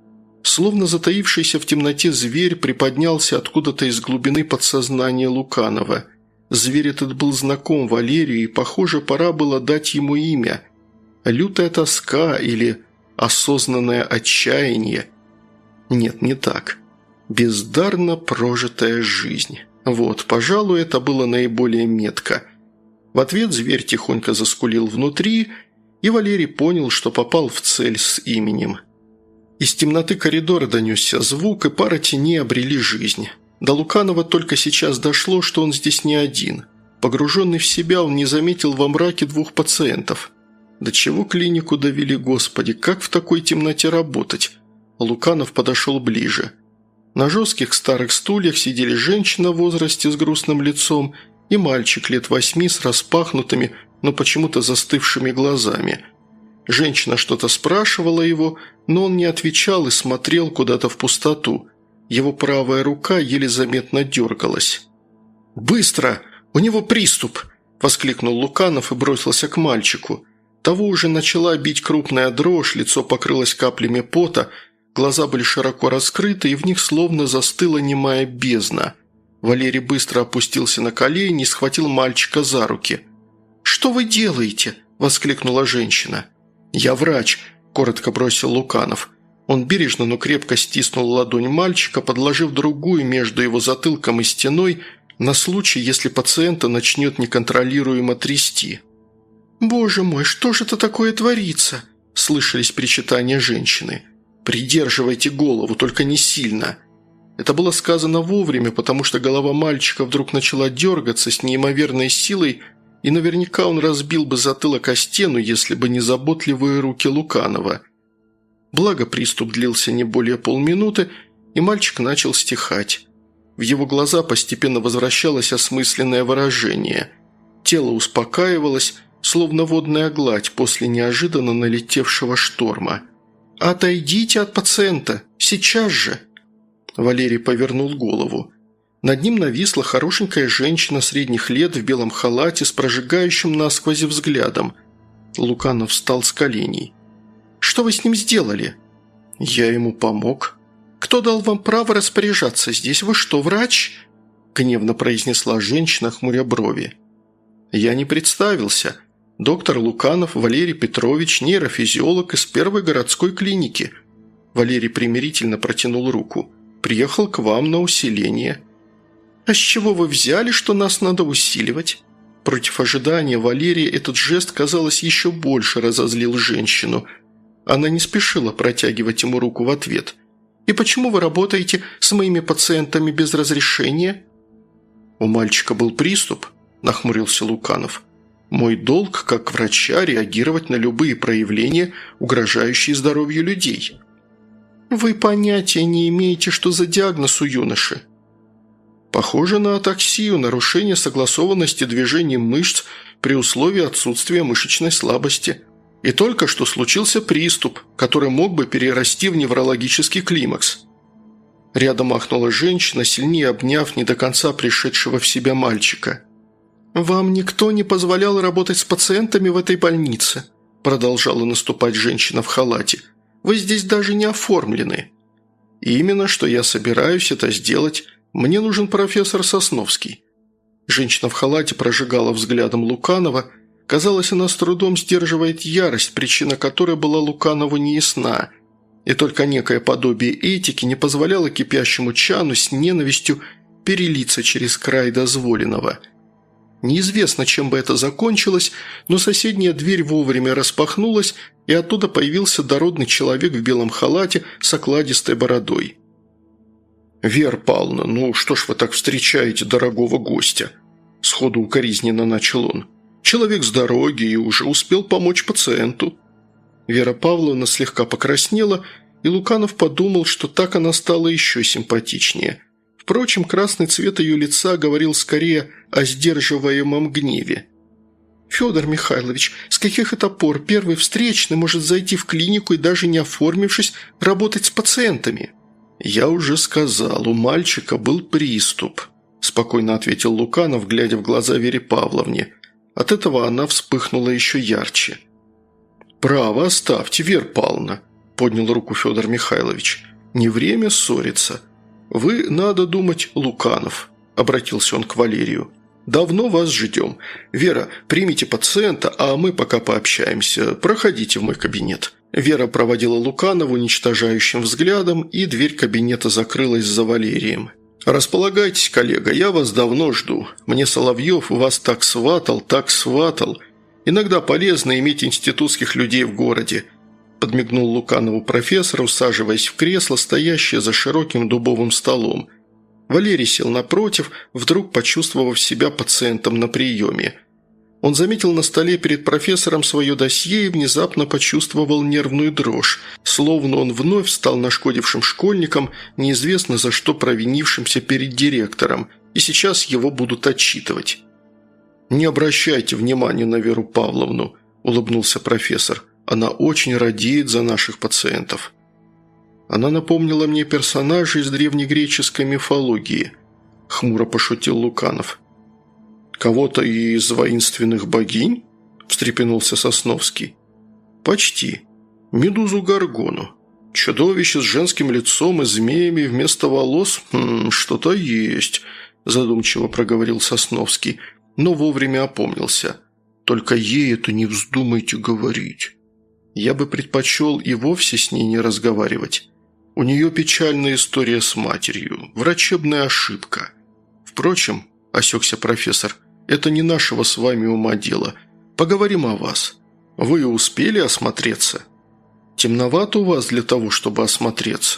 Словно затаившийся в темноте зверь приподнялся откуда-то из глубины подсознания Луканова. Зверь этот был знаком Валерию, и, похоже, пора было дать ему имя. Лютая тоска или осознанное отчаяние. Нет, не так. Бездарно прожитая жизнь. Вот, пожалуй, это было наиболее метко. В ответ зверь тихонько заскулил внутри, и Валерий понял, что попал в цель с именем. Из темноты коридора донесся звук, и пара теней обрели жизнь. До Луканова только сейчас дошло, что он здесь не один. Погруженный в себя, он не заметил во мраке двух пациентов. До чего клинику довели, Господи, как в такой темноте работать? Луканов подошел ближе. На жестких старых стульях сидели женщина в возрасте с грустным лицом и мальчик лет 8 с распахнутыми, но почему-то застывшими глазами. Женщина что-то спрашивала его, но он не отвечал и смотрел куда-то в пустоту. Его правая рука еле заметно дергалась. «Быстро! У него приступ!» – воскликнул Луканов и бросился к мальчику. Того уже начала бить крупная дрожь, лицо покрылось каплями пота, глаза были широко раскрыты, и в них словно застыла немая бездна. Валерий быстро опустился на колени и схватил мальчика за руки. «Что вы делаете?» – воскликнула женщина. «Я врач», – коротко бросил Луканов. Он бережно, но крепко стиснул ладонь мальчика, подложив другую между его затылком и стеной на случай, если пациента начнет неконтролируемо трясти. «Боже мой, что же это такое творится?» – слышались причитания женщины. «Придерживайте голову, только не сильно». Это было сказано вовремя, потому что голова мальчика вдруг начала дергаться с неимоверной силой, и наверняка он разбил бы затылок о стену, если бы не заботливые руки Луканова. Благо приступ длился не более полминуты, и мальчик начал стихать. В его глаза постепенно возвращалось осмысленное выражение. Тело успокаивалось, словно водная гладь после неожиданно налетевшего шторма. «Отойдите от пациента! Сейчас же!» Валерий повернул голову. Над ним нависла хорошенькая женщина средних лет в белом халате с прожигающим насквозь взглядом. Луканов встал с коленей. «Что вы с ним сделали?» «Я ему помог». «Кто дал вам право распоряжаться здесь? Вы что, врач?» Гневно произнесла женщина, хмуря брови. «Я не представился. Доктор Луканов Валерий Петрович, нейрофизиолог из Первой городской клиники». Валерий примирительно протянул руку. «Приехал к вам на усиление». «А с чего вы взяли, что нас надо усиливать?» Против ожидания Валерия этот жест, казалось, еще больше разозлил женщину. Она не спешила протягивать ему руку в ответ. «И почему вы работаете с моими пациентами без разрешения?» «У мальчика был приступ», – нахмурился Луканов. «Мой долг, как врача, реагировать на любые проявления, угрожающие здоровью людей». «Вы понятия не имеете, что за диагноз у юноши». «Похоже на атаксию, нарушение согласованности движений мышц при условии отсутствия мышечной слабости. И только что случился приступ, который мог бы перерасти в неврологический климакс». Рядом ахнула женщина, сильнее обняв не до конца пришедшего в себя мальчика. «Вам никто не позволял работать с пациентами в этой больнице», продолжала наступать женщина в халате. «Вы здесь даже не оформлены». «Именно, что я собираюсь это сделать. Мне нужен профессор Сосновский». Женщина в халате прожигала взглядом Луканова. Казалось, она с трудом сдерживает ярость, причина которой была Луканову неясна. И только некое подобие этики не позволяло кипящему чану с ненавистью перелиться через край дозволенного. Неизвестно, чем бы это закончилось, но соседняя дверь вовремя распахнулась, и оттуда появился дородный человек в белом халате с окладистой бородой. «Вера Павловна, ну что ж вы так встречаете дорогого гостя?» Сходу укоризненно начал он. «Человек с дороги и уже успел помочь пациенту». Вера Павловна слегка покраснела, и Луканов подумал, что так она стала еще симпатичнее. Впрочем, красный цвет ее лица говорил скорее о сдерживаемом гневе. «Федор Михайлович, с каких это пор первый встречный может зайти в клинику и, даже не оформившись, работать с пациентами?» «Я уже сказал, у мальчика был приступ», – спокойно ответил Луканов, глядя в глаза Вере Павловне. От этого она вспыхнула еще ярче. «Право оставьте, Вера Павловна», – поднял руку Федор Михайлович. «Не время ссориться. Вы, надо думать, Луканов», – обратился он к Валерию. «Давно вас ждем. Вера, примите пациента, а мы пока пообщаемся. Проходите в мой кабинет». Вера проводила Луканова уничтожающим взглядом, и дверь кабинета закрылась за Валерием. «Располагайтесь, коллега, я вас давно жду. Мне Соловьев вас так сватал, так сватал. Иногда полезно иметь институтских людей в городе», – подмигнул Луканову профессор, усаживаясь в кресло, стоящее за широким дубовым столом. Валерий сел напротив, вдруг почувствовав себя пациентом на приеме. Он заметил на столе перед профессором свое досье и внезапно почувствовал нервную дрожь, словно он вновь стал нашкодившим школьником, неизвестно за что провинившимся перед директором, и сейчас его будут отчитывать. «Не обращайте внимания на Веру Павловну», – улыбнулся профессор. «Она очень радеет за наших пациентов». «Она напомнила мне персонажа из древнегреческой мифологии», – хмуро пошутил Луканов. «Кого-то из воинственных богинь?» – встрепенулся Сосновский. «Почти. Медузу Горгону. Чудовище с женским лицом и змеями вместо волос? Что-то есть», – задумчиво проговорил Сосновский, но вовремя опомнился. «Только ей это не вздумайте говорить. Я бы предпочел и вовсе с ней не разговаривать. У нее печальная история с матерью, врачебная ошибка. Впрочем, – осекся профессор, – это не нашего с вами ума дело. Поговорим о вас. Вы успели осмотреться? Темновато у вас для того, чтобы осмотреться.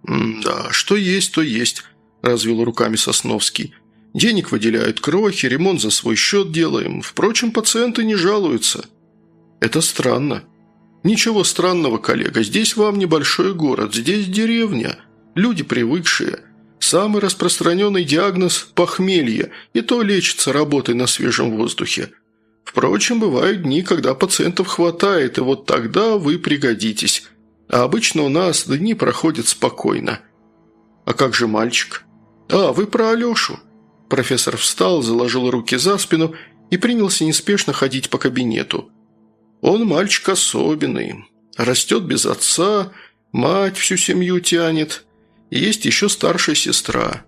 Да, что есть, то есть, – развел руками Сосновский. Денег выделяют крохи, ремонт за свой счет делаем. Впрочем, пациенты не жалуются. Это странно. Ничего странного, коллега. Здесь вам небольшой город, здесь деревня. Люди привыкшие. Самый распространенный диагноз – похмелье, и то лечится работой на свежем воздухе. Впрочем, бывают дни, когда пациентов хватает, и вот тогда вы пригодитесь. А обычно у нас дни проходят спокойно. А как же мальчик? Вы про Алешу. Профессор встал, заложил руки за спину и принялся неспешно ходить по кабинету. Он мальчик особенный. Растет без отца, мать всю семью тянет. И есть еще старшая сестра.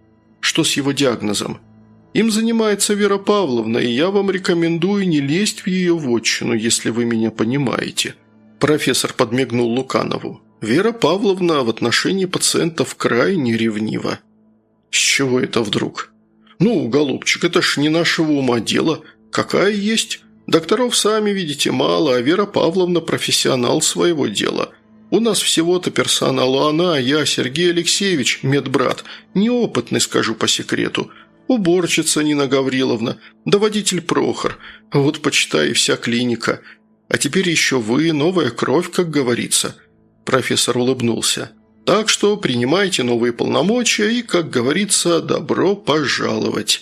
Что с его диагнозом? Им занимается Вера Павловна, и я вам рекомендую не лезть в ее вотчину, если вы меня понимаете». Профессор подмигнул Луканову. «Вера Павловна в отношении пациентов крайне ревнива». «С чего это вдруг?» «Ну, голубчик, это ж не нашего ума дело», «Какая есть? Докторов, сами видите, мало, а Вера Павловна профессионал своего дела. У нас всего-то персоналу она, я, Сергей Алексеевич, медбрат, неопытный, скажу по секрету, уборщица Нина Гавриловна, да водитель Прохор, вот почитай вся клиника. А теперь еще вы, новая кровь, как говорится». Профессор улыбнулся. «Так что принимайте новые полномочия и, как говорится, добро пожаловать».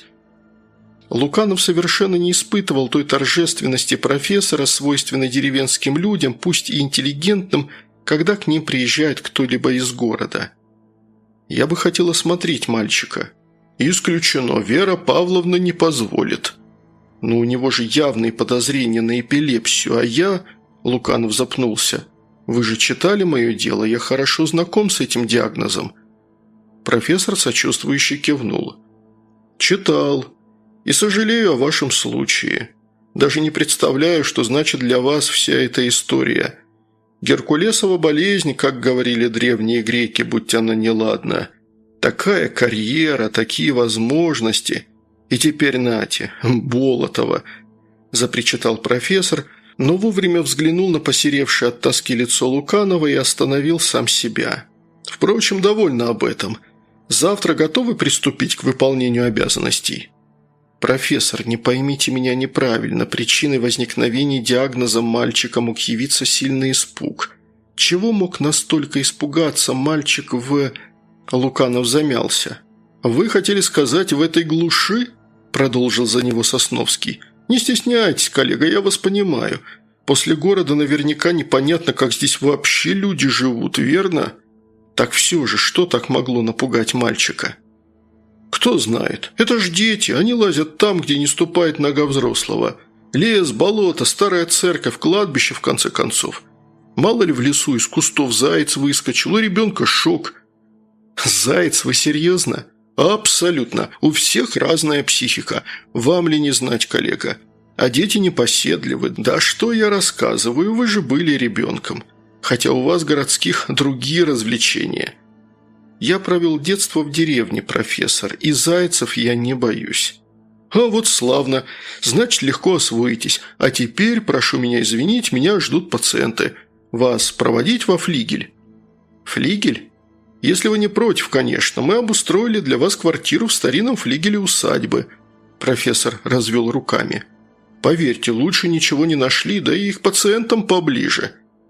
Луканов совершенно не испытывал той торжественности профессора, свойственной деревенским людям, пусть и интеллигентным, когда к ним приезжает кто-либо из города. «Я бы хотел осмотреть мальчика». «Исключено, Вера Павловна не позволит». «Но у него же явные подозрения на эпилепсию, а я...» Луканов запнулся. «Вы же читали мое дело, я хорошо знаком с этим диагнозом». Профессор сочувствующе кивнул. «Читал. И сожалею о вашем случае. Даже не представляю, что значит для вас вся эта история. Геркулесова болезнь, как говорили древние греки, будь она неладна. Такая карьера, такие возможности. И теперь нате, Болотова», – запричитал профессор, но вовремя взглянул на посеревшее от тоски лицо Луканова и остановил сам себя. «Впрочем, довольно об этом. Завтра готовы приступить к выполнению обязанностей?» «Профессор, не поймите меня неправильно. Причиной возникновения диагноза мальчика мог явиться сильный испуг. Чего мог настолько испугаться мальчик в...» Луканов замялся. «Вы хотели сказать, в этой глуши?» – продолжил за него Сосновский. «Не стесняйтесь, коллега, я вас понимаю. После города наверняка непонятно, как здесь вообще люди живут, верно? Так все же, что так могло напугать мальчика?» «Кто знает. Это ж дети, они лазят там, где не ступает нога взрослого. Лес, болото, старая церковь, кладбище, в конце концов. Мало ли в лесу из кустов заяц выскочил, у ребенка шок». «Заяц, вы серьезно?» «Абсолютно. У всех разная психика. Вам ли не знать, коллега? А дети непоседливы. Да что я рассказываю, вы же были ребенком. Хотя у вас, городских, другие развлечения». «Я провел детство в деревне, профессор, и зайцев я не боюсь». «А вот славно. Значит, легко освоитесь. А теперь, прошу меня извинить, меня ждут пациенты. Вас проводить во флигель?» «Флигель? Если вы не против, конечно. Мы обустроили для вас квартиру в старинном флигеле усадьбы». Профессор развел руками. «Поверьте, лучше ничего не нашли, да и к пациентам поближе».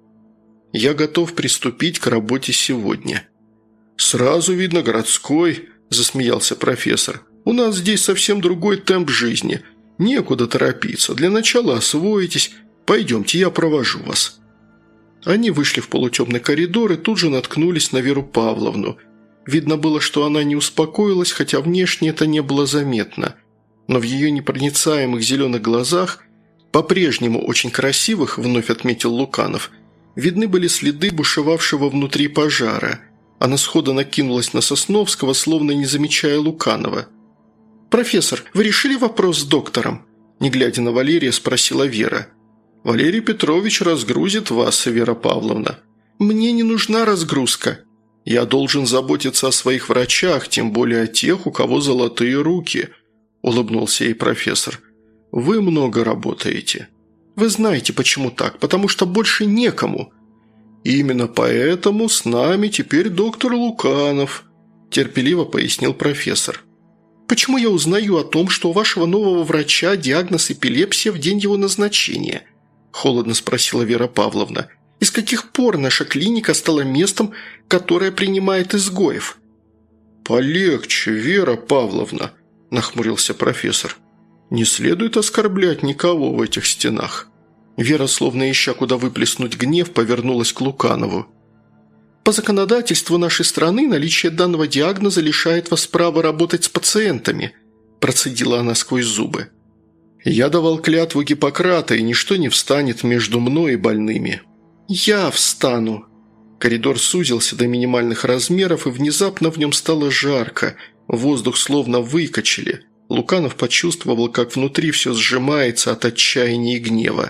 «Я готов приступить к работе сегодня». «Сразу видно городской», – засмеялся профессор. «У нас здесь совсем другой темп жизни. Некуда торопиться. Для начала освоитесь. Пойдемте, я провожу вас». Они вышли в полутемный коридор и тут же наткнулись на Веру Павловну. Видно было, что она не успокоилась, хотя внешне это не было заметно. Но в ее непроницаемых зеленых глазах, по-прежнему очень красивых, вновь отметил Луканов, видны были следы бушевавшего внутри пожара. Она сходу накинулась на Сосновского, словно не замечая Луканова. «Профессор, вы решили вопрос с доктором?» Не глядя на Валерия, спросила Вера. «Валерий Петрович разгрузит вас, Вера Павловна». «Мне не нужна разгрузка». «Я должен заботиться о своих врачах, тем более о тех, у кого золотые руки», – улыбнулся ей профессор. «Вы много работаете». «Вы знаете, почему так? Потому что больше некому». «Именно поэтому с нами теперь доктор Луканов», – терпеливо пояснил профессор. «Почему я узнаю о том, что у вашего нового врача диагноз эпилепсия в день его назначения?» – холодно спросила Вера Павловна. «И с каких пор наша клиника стала местом, которое принимает изгоев?» «Полегче, Вера Павловна», – нахмурился профессор. «Не следует оскорблять никого в этих стенах». Вера, словно ища куда выплеснуть гнев, повернулась к Луканову. «По законодательству нашей страны наличие данного диагноза лишает вас права работать с пациентами», – процедила она сквозь зубы. «Я давал клятву Гиппократа, и ничто не встанет между мной и больными». «Я встану». Коридор сузился до минимальных размеров, и внезапно в нем стало жарко, воздух словно выкачали. Луканов почувствовал, как внутри все сжимается от отчаяния и гнева.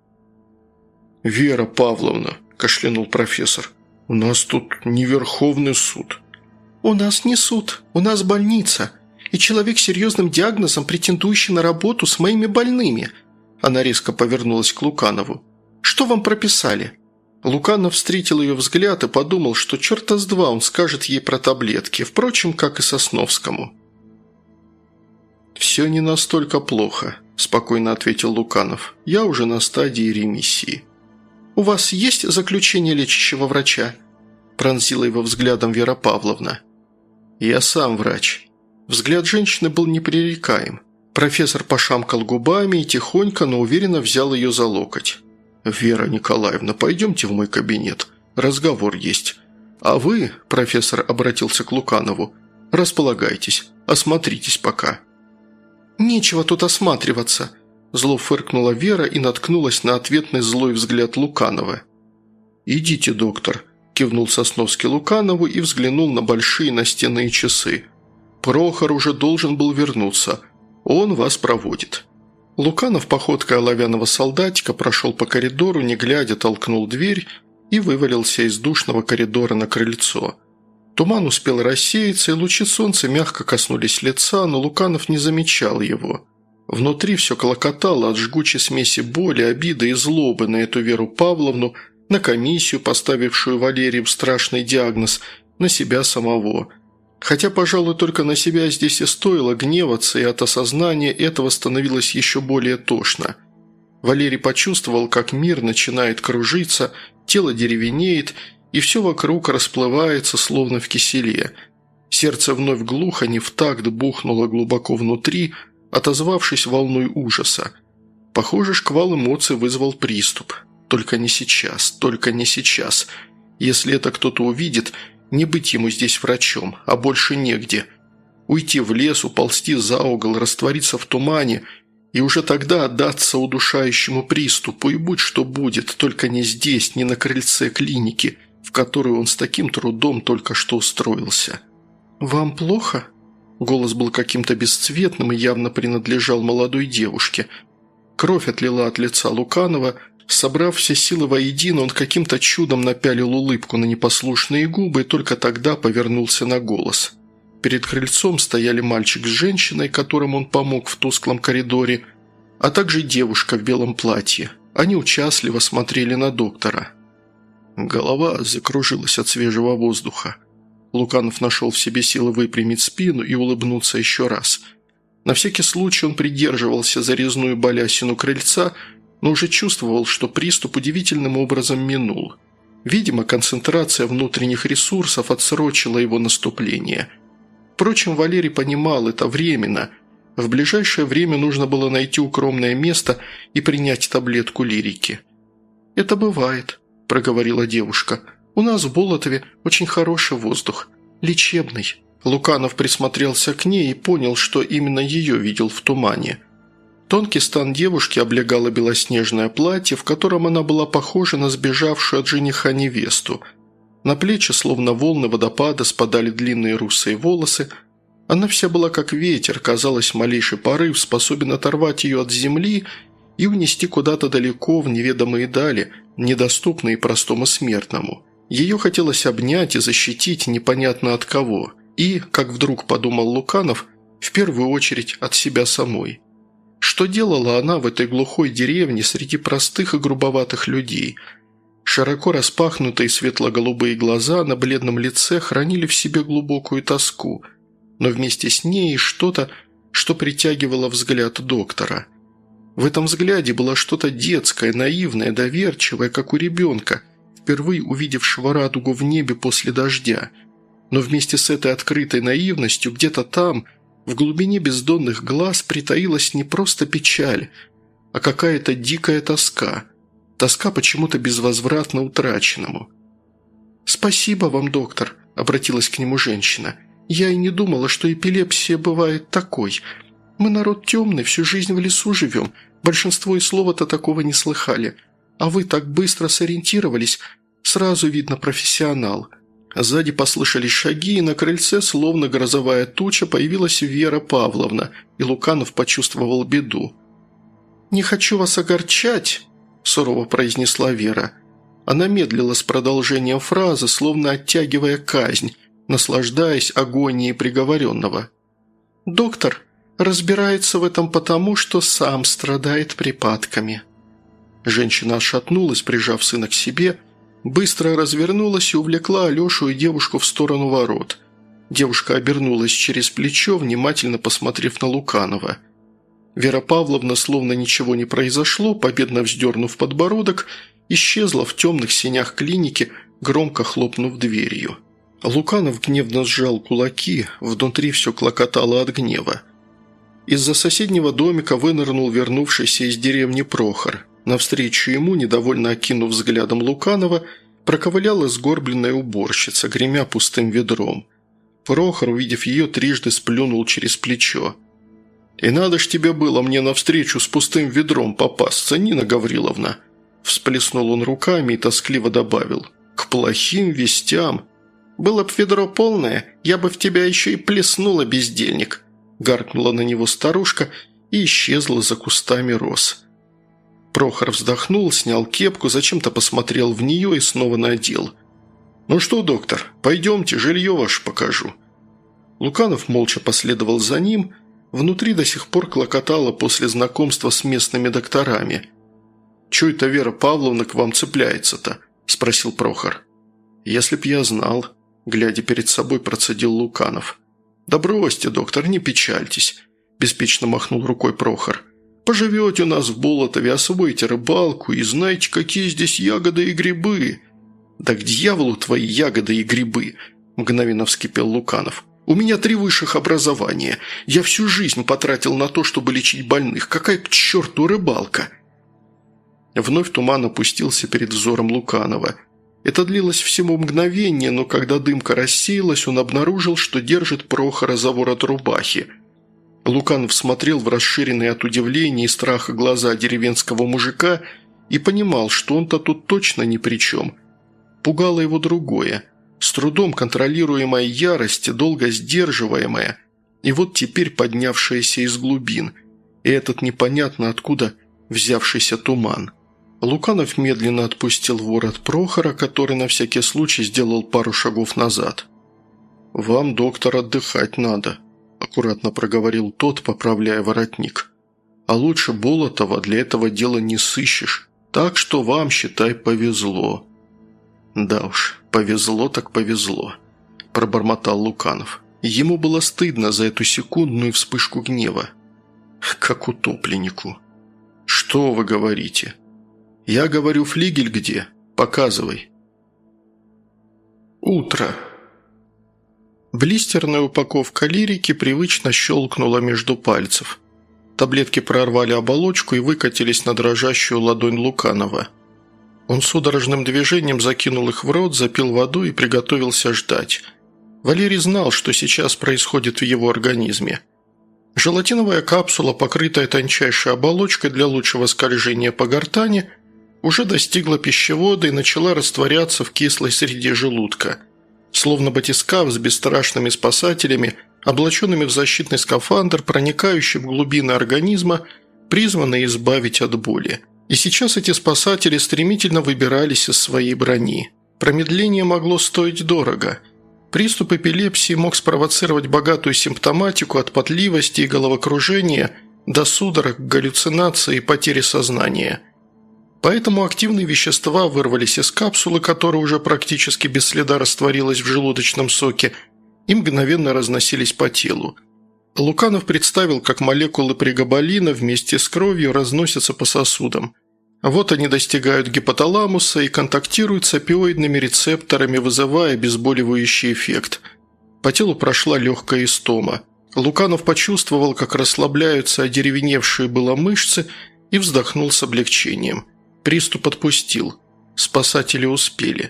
«Вера Павловна», – кашлянул профессор, – «у нас тут не Верховный суд». «У нас не суд, у нас больница. и человек с серьезным диагнозом, претендующий на работу с моими больными». Она резко повернулась к Луканову. «Что вам прописали?» Луканов встретил ее взгляд и подумал, что черта с два он скажет ей про таблетки, впрочем, как и Сосновскому. «Все не настолько плохо», – спокойно ответил Луканов. «Я уже на стадии ремиссии». «У вас есть заключение лечащего врача?» – пронзила его взглядом Вера Павловна. «Я сам врач». Взгляд женщины был непререкаем. Профессор пошамкал губами и тихонько, но уверенно взял ее за локоть. «Вера Николаевна, пойдемте в мой кабинет. Разговор есть. А вы, – профессор обратился к Луканову, – располагайтесь, осмотритесь пока». «Нечего тут осматриваться», – зло фыркнула Вера и наткнулась на ответный злой взгляд Луканова. «Идите, доктор», – кивнул Сосновский Луканову и взглянул на большие настенные часы. «Прохор уже должен был вернуться. Он вас проводит». Луканов походкой оловянного солдатика прошел по коридору, не глядя, толкнул дверь и вывалился из душного коридора на крыльцо. Туман успел рассеяться, и лучи солнца мягко коснулись лица, но Луканов не замечал его. Внутри все клокотало от жгучей смеси боли, обиды и злобы на эту Веру Павловну, на комиссию, поставившую Валерию в страшный диагноз, на себя самого. Хотя, пожалуй, только на себя здесь и стоило гневаться, и от осознания этого становилось еще более тошно. Валерий почувствовал, как мир начинает кружиться, тело деревенеет, и все вокруг расплывается, словно в киселе. Сердце вновь глухо, не в такт бухнуло глубоко внутри, отозвавшись волной ужаса. Похоже, шквал эмоций вызвал приступ. Только не сейчас, только не сейчас. Если это кто-то увидит, не быть ему здесь врачом, а больше негде. Уйти в лес, уползти за угол, раствориться в тумане и уже тогда отдаться удушающему приступу, и будь что будет, только не здесь, не на крыльце клиники, в которую он с таким трудом только что устроился. «Вам плохо?» Голос был каким-то бесцветным и явно принадлежал молодой девушке. Кровь отлила от лица Луканова. Собрав все силы воедино, он каким-то чудом напялил улыбку на непослушные губы и только тогда повернулся на голос. Перед крыльцом стояли мальчик с женщиной, которым он помог в тусклом коридоре, а также девушка в белом платье. Они участливо смотрели на доктора. Голова закружилась от свежего воздуха. Луканов нашел в себе силы выпрямить спину и улыбнуться еще раз. На всякий случай он придерживался за резную балясину крыльца, но уже чувствовал, что приступ удивительным образом минул. Видимо, концентрация внутренних ресурсов отсрочила его наступление. Впрочем, Валерий понимал, это временно. В ближайшее время нужно было найти укромное место и принять таблетку лирики. «Это бывает», – проговорила девушка. «У нас в Болотове очень хороший воздух. Лечебный». Луканов присмотрелся к ней и понял, что именно ее видел в тумане. Тонкий стан девушки облегало белоснежное платье, в котором она была похожа на сбежавшую от жениха невесту. На плечи, словно волны водопада, спадали длинные русые волосы. Она вся была как ветер, казалось, малейший порыв способен оторвать ее от земли и унести куда-то далеко в неведомые дали, недоступные простому смертному. Ее хотелось обнять и защитить непонятно от кого. И, как вдруг подумал Луканов, в первую очередь от себя самой. Что делала она в этой глухой деревне среди простых и грубоватых людей? Широко распахнутые светло-голубые глаза на бледном лице хранили в себе глубокую тоску, но вместе с ней что-то, что притягивало взгляд доктора. В этом взгляде было что-то детское, наивное, доверчивое, как у ребенка, впервые увидевшего радугу в небе после дождя. Но вместе с этой открытой наивностью где-то там, в глубине бездонных глаз, притаилась не просто печаль, а какая-то дикая тоска. Тоска почему-то безвозвратно утраченному. «Спасибо вам, доктор», – обратилась к нему женщина. «Я и не думала, что эпилепсия бывает такой. Мы народ темный, всю жизнь в лесу живем. Большинство и слова-то такого не слыхали. А вы так быстро сориентировались, сразу видно профессионал». Сзади послышались шаги, и на крыльце, словно грозовая туча, появилась Вера Павловна, и Луканов почувствовал беду. «Не хочу вас огорчать», – сурово произнесла Вера. Она медлила с продолжением фразы, словно оттягивая казнь, наслаждаясь агонией приговоренного. Доктор разбирается в этом потому, что сам страдает припадками». Женщина отшатнулась, прижав сына к себе, быстро развернулась и увлекла Алешу и девушку в сторону ворот. Девушка обернулась через плечо, внимательно посмотрев на Луканова. Вера Павловна, словно ничего не произошло, победно вздернув подбородок, исчезла в темных сенях клиники, громко хлопнув дверью. Луканов гневно сжал кулаки, внутри все клокотало от гнева. Из-за соседнего домика вынырнул вернувшийся из деревни Прохор. Навстречу ему, недовольно окинув взглядом Луканова, проковыляла сгорбленная уборщица, гремя пустым ведром. Прохор, увидев ее, трижды сплюнул через плечо. «И надо ж тебе было мне навстречу с пустым ведром попасться, Нина Гавриловна!» Всплеснул он руками и тоскливо добавил. «К плохим вестям!» «Было б ведро полное, я бы в тебя еще и плеснула, бездельник!» Гаркнула на него старушка и исчезла за кустами роз. Прохор вздохнул, снял кепку, зачем-то посмотрел в нее и снова надел. «Ну что, доктор, пойдемте, жилье ваше покажу». Луканов молча последовал за ним. Внутри до сих пор клокотало после знакомства с местными докторами. «Чё это Вера Павловна к вам цепляется-то?» – спросил Прохор. «Если б я знал», – глядя перед собой, процедил Луканов. «Да бросьте, доктор, не печальтесь», – беспечно махнул рукой Прохор. «Поживете у нас в Болотове, освоите рыбалку и знаете, какие здесь ягоды и грибы». «Да к дьяволу твои ягоды и грибы!» – мгновенно вскипел Луканов. «У меня 3 высших образования. Я всю жизнь потратил на то, чтобы лечить больных. Какая к черту рыбалка?» Вновь туман опустился перед взором Луканова. Это длилось всего мгновение, но когда дымка рассеялась, он обнаружил, что держит Прохора за ворот рубахи. Луканов смотрел в расширенные от удивления и страха глаза деревенского мужика и понимал, что он-то тут точно ни при чем. Пугало его другое. С трудом контролируемая ярость, долго сдерживаемая, и вот теперь поднявшаяся из глубин, и этот непонятно откуда взявшийся туман. Луканов медленно отпустил ворот Прохора, который на всякий случай сделал пару шагов назад. «Вам, доктор, отдыхать надо», – аккуратно проговорил тот, поправляя воротник. «А лучше Болотова для этого дела не сыщешь, так что вам, считай, повезло». «Да уж, повезло так повезло», – пробормотал Луканов. Ему было стыдно за эту секундную вспышку гнева. «Как утопленнику». «Что вы говорите?» «Я говорю, флигель где? Показывай». Утро. Блистерная упаковка лирики привычно щелкнула между пальцев. Таблетки прорвали оболочку и выкатились на дрожащую ладонь Луканова. Он судорожным движением закинул их в рот, запил водой и приготовился ждать. Валерий знал, что сейчас происходит в его организме. Желатиновая капсула, покрытая тончайшей оболочкой для лучшего скольжения по гортани, уже достигла пищевода и начала растворяться в кислой среде желудка. Словно батискаф с бесстрашными спасателями, облаченными в защитный скафандр, проникающий в глубины организма, призванный избавить от боли. И сейчас эти спасатели стремительно выбирались из своей брони. Промедление могло стоить дорого. Приступ эпилепсии мог спровоцировать богатую симптоматику от потливости и головокружения до судорог, галлюцинаций и потери сознания. Поэтому активные вещества вырвались из капсулы, которая уже практически без следа растворилась в желудочном соке, и мгновенно разносились по телу. Луканов представил, как молекулы прегабалина вместе с кровью разносятся по сосудам. Вот они достигают гипоталамуса и контактируют с опиоидными рецепторами, вызывая обезболивающий эффект. По телу прошла легкая истома. Луканов почувствовал, как расслабляются одеревеневшие было мышцы, и вздохнул с облегчением. Приступ отпустил. Спасатели успели.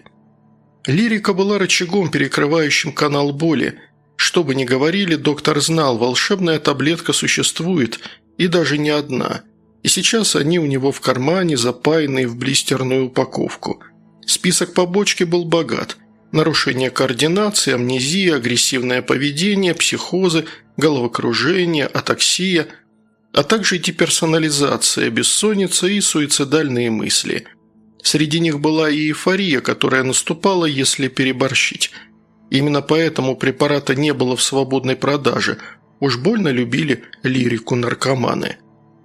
Лирика была рычагом, перекрывающим канал боли. Что бы ни говорили, доктор знал, волшебная таблетка существует, и даже не одна. И сейчас они у него в кармане, запаянные в блистерную упаковку. Список побочки был богат. Нарушение координации, амнезия, агрессивное поведение, психозы, головокружение, атаксия – а также деперсонализация, бессонница и суицидальные мысли. Среди них была и эйфория, которая наступала, если переборщить. Именно поэтому препарата не было в свободной продаже. Уж больно любили лирику наркоманы.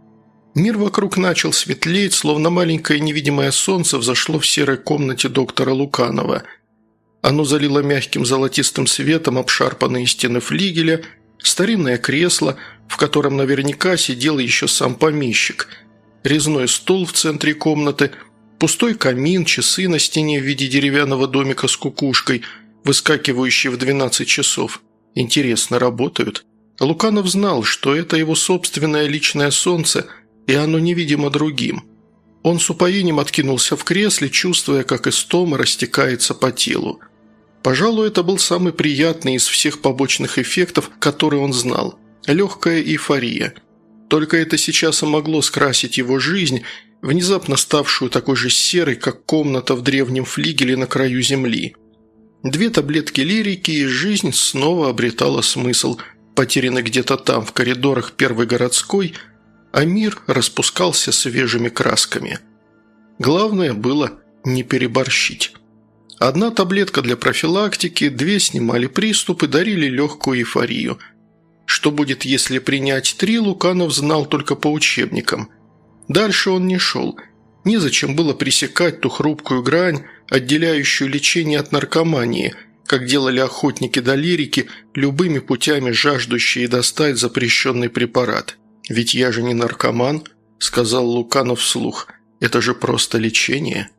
Мир вокруг начал светлеть, словно маленькое невидимое солнце взошло в серой комнате доктора Луканова. Оно залило мягким золотистым светом обшарпанные стены флигеля, старинное кресло, в котором наверняка сидел еще сам помещик, резной стол в центре комнаты, пустой камин, часы на стене в виде деревянного домика с кукушкой, выскакивающие в 12 часов. Интересно, работают? Луканов знал, что это его собственное личное солнце, и оно невидимо другим. Он с упоением откинулся в кресле, чувствуя, как истома растекается по телу. Пожалуй, это был самый приятный из всех побочных эффектов, которые он знал. Легкая эйфория. Только это сейчас и могло скрасить его жизнь, внезапно ставшую такой же серой, как комната в древнем флигеле на краю земли. 2 таблетки лирики, и жизнь снова обретала смысл, потерянный где-то там, в коридорах первой городской, а мир распускался свежими красками. Главное было не переборщить. 1 таблетка для профилактики, 2 снимали приступ и дарили легкую эйфорию. Что будет, если принять 3, Луканов знал только по учебникам. Дальше он не шел. Незачем было пресекать ту хрупкую грань, отделяющую лечение от наркомании, как делали охотники до лирики, любыми путями жаждущие достать запрещенный препарат. «Ведь я же не наркоман», – сказал Луканов вслух. «Это же просто лечение».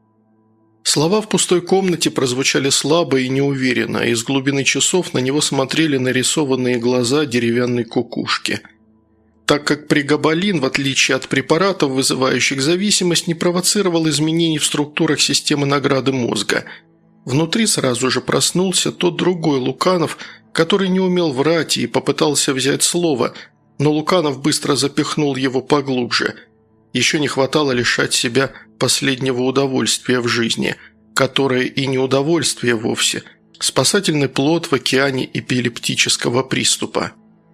Слова в пустой комнате прозвучали слабо и неуверенно, и из глубины часов на него смотрели нарисованные глаза деревянной кукушки. Так как прегабалин, в отличие от препаратов, вызывающих зависимость, не провоцировал изменений в структурах системы награды мозга. Внутри сразу же проснулся тот другой Луканов, который не умел врать и попытался взять слово, но Луканов быстро запихнул его поглубже. Еще не хватало лишать себя последнего удовольствия в жизни, которое и не удовольствие вовсе, спасательный плод в океане эпилептического приступа.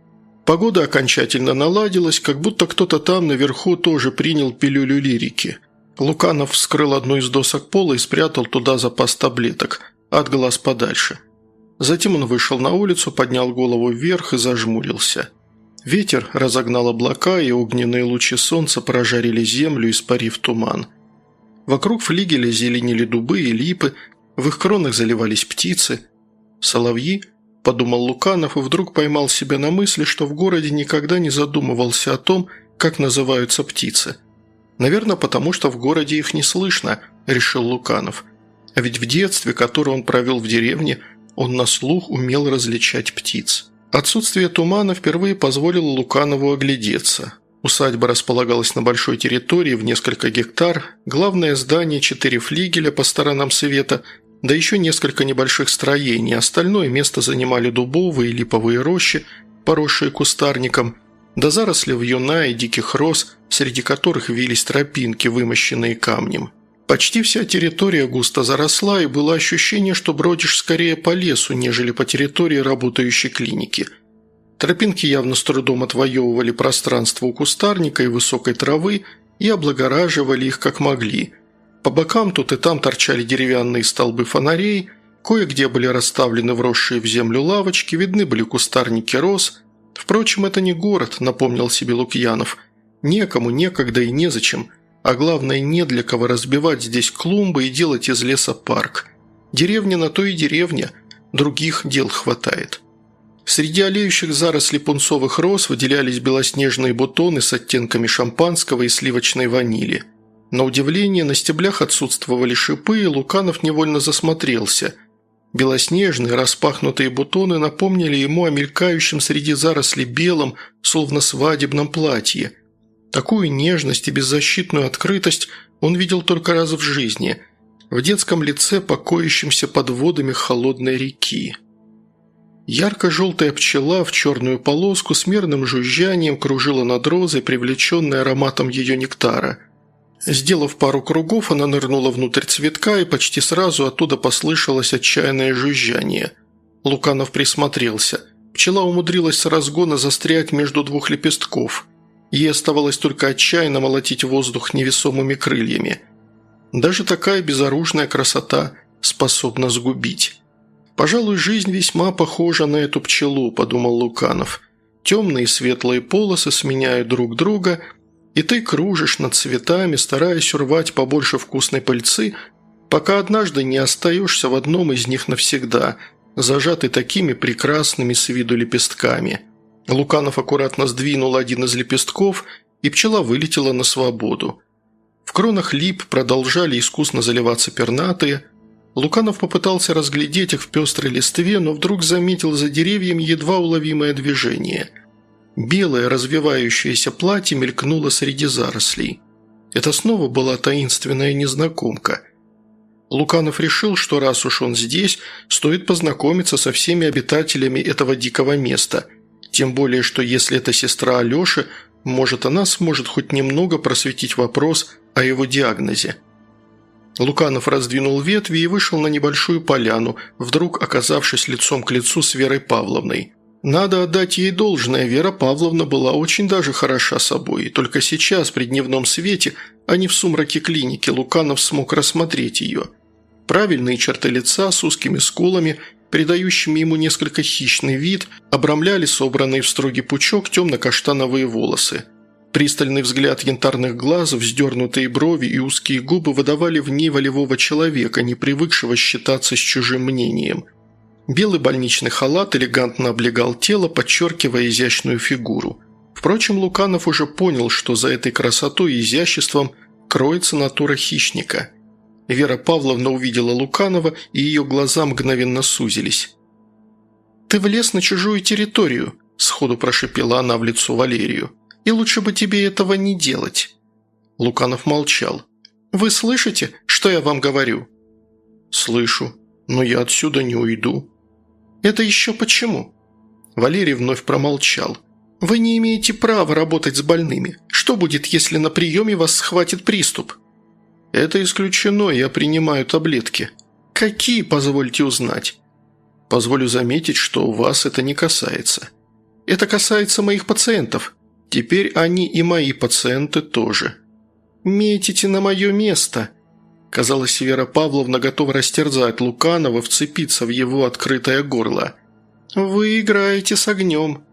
Погода окончательно наладилась, как будто кто-то там наверху тоже принял пилюлю лирики. Луканов вскрыл одну из досок пола и спрятал туда запас таблеток, от глаз подальше. Затем он вышел на улицу, поднял голову вверх и зажмурился. Ветер разогнал облака, и огненные лучи солнца прожарили землю, испарив туман. Вокруг флигеля зеленели дубы и липы, в их кронах заливались птицы. «Соловьи?» – подумал Луканов и вдруг поймал себя на мысли, что в городе никогда не задумывался о том, как называются птицы. «Наверное, потому что в городе их не слышно», – решил Луканов. А ведь в детстве, которое он провел в деревне, он на слух умел различать птиц. Отсутствие тумана впервые позволило Луканову оглядеться. Усадьба располагалась на большой территории в несколько гектар, главное здание 4 флигеля по сторонам света, да еще несколько небольших строений, остальное место занимали дубовые и липовые рощи, поросшие кустарником, да заросли вьюна и диких роз, среди которых вились тропинки, вымощенные камнем. Почти вся территория густо заросла, и было ощущение, что бродишь скорее по лесу, нежели по территории работающей клиники. Тропинки явно с трудом отвоевывали пространство у кустарника и высокой травы и облагораживали их как могли. По бокам тут и там торчали деревянные столбы фонарей, кое-где были расставлены вросшие в землю лавочки, видны были кустарники роз. Впрочем, это не город, напомнил себе Лукьянов. Некому, некогда и незачем. А главное, не для кого разбивать здесь клумбы и делать из леса парк. Деревня на то и деревня, других дел хватает. Среди олеющих зарослей пунцовых роз выделялись белоснежные бутоны с оттенками шампанского и сливочной ванили. На удивление, на стеблях отсутствовали шипы, и Луканов невольно засмотрелся. Белоснежные распахнутые бутоны напомнили ему о мелькающем среди зарослей белом, словно свадебном платье. Такую нежность и беззащитную открытость он видел только раз в жизни, в детском лице, покоящемся под водами холодной реки. Ярко-желтая пчела в черную полоску с мерным жужжанием кружила над розой, привлеченной ароматом ее нектара. Сделав пару кругов, она нырнула внутрь цветка, и почти сразу оттуда послышалось отчаянное жужжание. Луканов присмотрелся. Пчела умудрилась с разгона застрять между 2 лепестков. Ей оставалось только отчаянно молотить воздух невесомыми крыльями. Даже такая безоружная красота способна сгубить. «Пожалуй, жизнь весьма похожа на эту пчелу», – подумал Луканов. Темные и светлые полосы сменяют друг друга, и ты кружишь над цветами, стараясь урвать побольше вкусной пыльцы, пока однажды не остаешься в одном из них навсегда, зажатый такими прекрасными с виду лепестками. Луканов аккуратно сдвинул один из лепестков, и пчела вылетела на свободу. В кронах лип продолжали искусно заливаться пернатые. Луканов попытался разглядеть их в пестрой листве, но вдруг заметил за деревьями едва уловимое движение. Белое развивающееся платье мелькнуло среди зарослей. Это снова была таинственная незнакомка. Луканов решил, что раз уж он здесь, стоит познакомиться со всеми обитателями этого дикого места. Тем более, что если это сестра Алеши, может, она сможет хоть немного просветить вопрос о его диагнозе. Луканов раздвинул ветви и вышел на небольшую поляну, вдруг оказавшись лицом к лицу с Верой Павловной. Надо отдать ей должное, Вера Павловна была очень даже хороша собой, и только сейчас, при дневном свете, а не в сумраке клиники, Луканов смог рассмотреть ее. Правильные черты лица с узкими скулами, придающими ему несколько хищный вид, обрамляли собранные в строгий пучок темно-каштановые волосы. Пристальный взгляд янтарных глаз, вздернутые брови и узкие губы выдавали в ней волевого человека, не привыкшего считаться с чужим мнением. Белый больничный халат элегантно облегал тело, подчеркивая изящную фигуру. Впрочем, Луканов уже понял, что за этой красотой и изяществом кроется натура хищника. Вера Павловна увидела Луканова, и ее глаза мгновенно сузились. «Ты влез на чужую территорию», – сходу прошипела она в лицо Валерию. «И лучше бы тебе этого не делать». Луканов молчал. «Вы слышите, что я вам говорю?» «Слышу, но я отсюда не уйду». «Это еще почему?» Валерий вновь промолчал. «Вы не имеете права работать с больными. Что будет, если на приеме вас схватит приступ?» «Это исключено, я принимаю таблетки». «Какие, позвольте узнать?» «Позволю заметить, что вас это не касается». «Это касается моих пациентов». «Теперь они и мои пациенты тоже». «Метите на мое место». Казалось, Вера Павловна готова растерзать Луканова, вцепиться в его открытое горло. «Вы играете с огнем».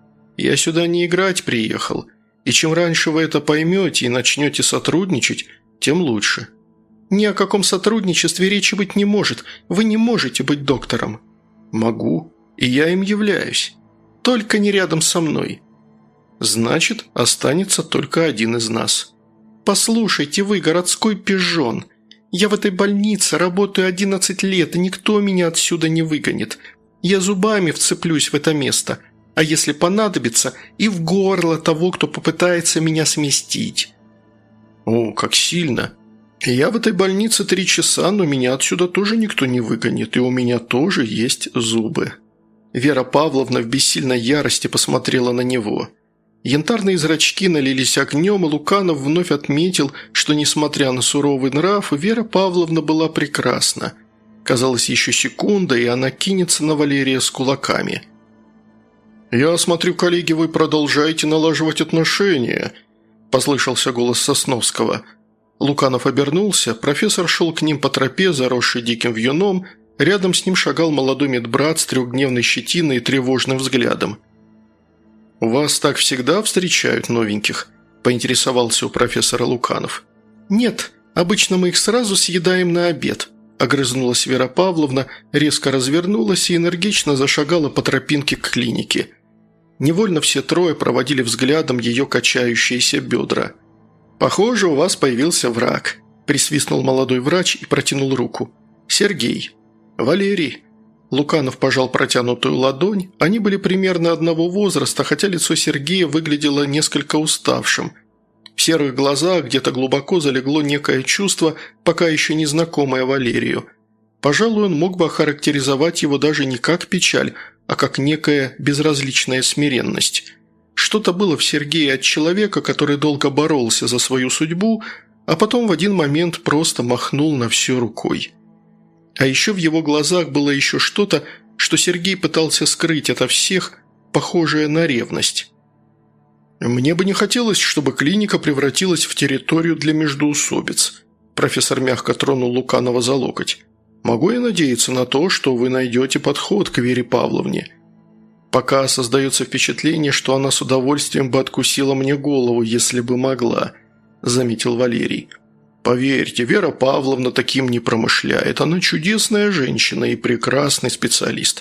«Я сюда не играть приехал, и чем раньше вы это поймете и начнете сотрудничать, тем лучше». «Ни о каком сотрудничестве речи быть не может. Вы не можете быть доктором». «Могу, и я им являюсь. Только не рядом со мной». «Значит, останется только один из нас». «Послушайте вы, городской пижон. Я в этой больнице работаю 11 лет, и никто меня отсюда не выгонит. Я зубами вцеплюсь в это место, а если понадобится, и в горло того, кто попытается меня сместить». «О, как сильно! Я в этой больнице 3 часа, но меня отсюда тоже никто не выгонит, и у меня тоже есть зубы». Вера Павловна в бессильной ярости посмотрела на него. Янтарные зрачки налились огнем, и Луканов вновь отметил, что, несмотря на суровый нрав, Вера Павловна была прекрасна. Казалось, еще секунда, и она кинется на Валерия с кулаками. «Я смотрю, коллеги, вы продолжаете налаживать отношения», – послышался голос Сосновского. Луканов обернулся, профессор шел к ним по тропе, заросшей диким вьюном, рядом с ним шагал молодой медбрат с 3-дневной щетиной и тревожным взглядом. «У вас так всегда встречают новеньких?» – поинтересовался у профессора Луканов. «Нет, обычно мы их сразу съедаем на обед», – огрызнулась Вера Павловна, резко развернулась и энергично зашагала по тропинке к клинике. Невольно все трое проводили взглядом ее качающиеся бедра. «Похоже, у вас появился враг», – присвистнул молодой врач и протянул руку. «Сергей». «Валерий». Луканов пожал протянутую ладонь. Они были примерно одного возраста, хотя лицо Сергея выглядело несколько уставшим. В серых глазах где-то глубоко залегло некое чувство, пока еще не знакомое Валерию. Пожалуй, он мог бы охарактеризовать его даже не как печаль, а как некая безразличная смиренность. Что-то было в Сергее от человека, который долго боролся за свою судьбу, а потом в один момент просто махнул на все рукой. А еще в его глазах было еще что-то, что Сергей пытался скрыть ото всех, похожее на ревность. «Мне бы не хотелось, чтобы клиника превратилась в территорию для междоусобиц», профессор мягко тронул Луканова за локоть. «Могу я надеяться на то, что вы найдете подход к Вере Павловне?» Пока создается впечатление, что она с удовольствием бы откусила мне голову, если бы могла», – заметил Валерий. «Поверьте, Вера Павловна таким не промышляет. Она чудесная женщина и прекрасный специалист.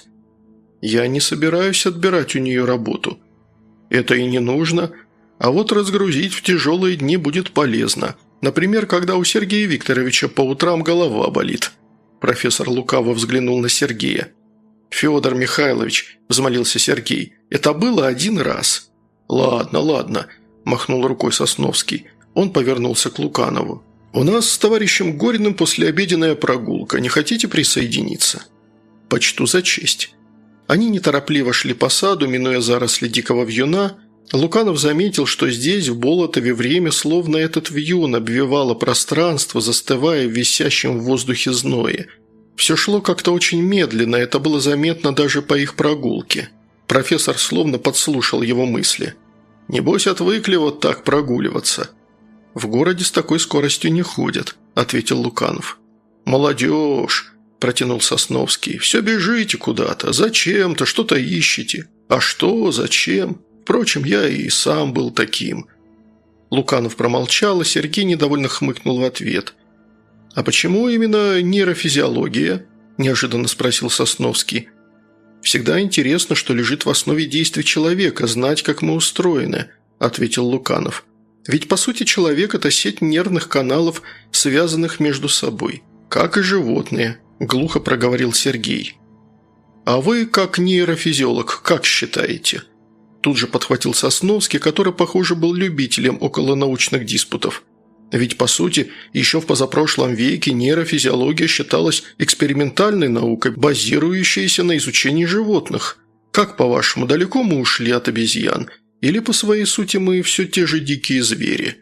Я не собираюсь отбирать у нее работу. Это и не нужно, а вот разгрузить в тяжелые дни будет полезно. Например, когда у Сергея Викторовича по утрам голова болит». Профессор лукаво взглянул на Сергея. «Федор Михайлович», – взмолился Сергей, – «это было один раз». «Ладно, ладно», – махнул рукой Сосновский. Он повернулся к Луканову. «У нас с товарищем Гориным послеобеденная прогулка. Не хотите присоединиться?» «Почту за честь». Они неторопливо шли по саду, минуя заросли дикого вьюна. Луканов заметил, что здесь, в Болотове, время, словно этот вьюн, обвивало пространство, застывая в висящем в воздухе зное. Все шло как-то очень медленно, это было заметно даже по их прогулке. Профессор словно подслушал его мысли. «Небось, отвыкли вот так прогуливаться». «В городе с такой скоростью не ходят», – ответил Луканов. «Молодежь», – протянул Сосновский, – «все бежите куда-то, зачем-то, что-то ищете. А что, зачем? Впрочем, я и сам был таким». Луканов промолчал, и Сергей недовольно хмыкнул в ответ. «А почему именно нейрофизиология?» – неожиданно спросил Сосновский. «Всегда интересно, что лежит в основе действий человека, знать, как мы устроены», – ответил Луканов. «Ведь, по сути, человек – это сеть нервных каналов, связанных между собой. Как и животные», – глухо проговорил Сергей. «А вы, как нейрофизиолог, как считаете?» Тут же подхватил Сосновский, который, похоже, был любителем околонаучных диспутов. Ведь, по сути, еще в позапрошлом веке нейрофизиология считалась экспериментальной наукой, базирующейся на изучении животных. Как, по-вашему, далеко мы ушли от обезьян? Или, по своей сути, мы все те же дикие звери?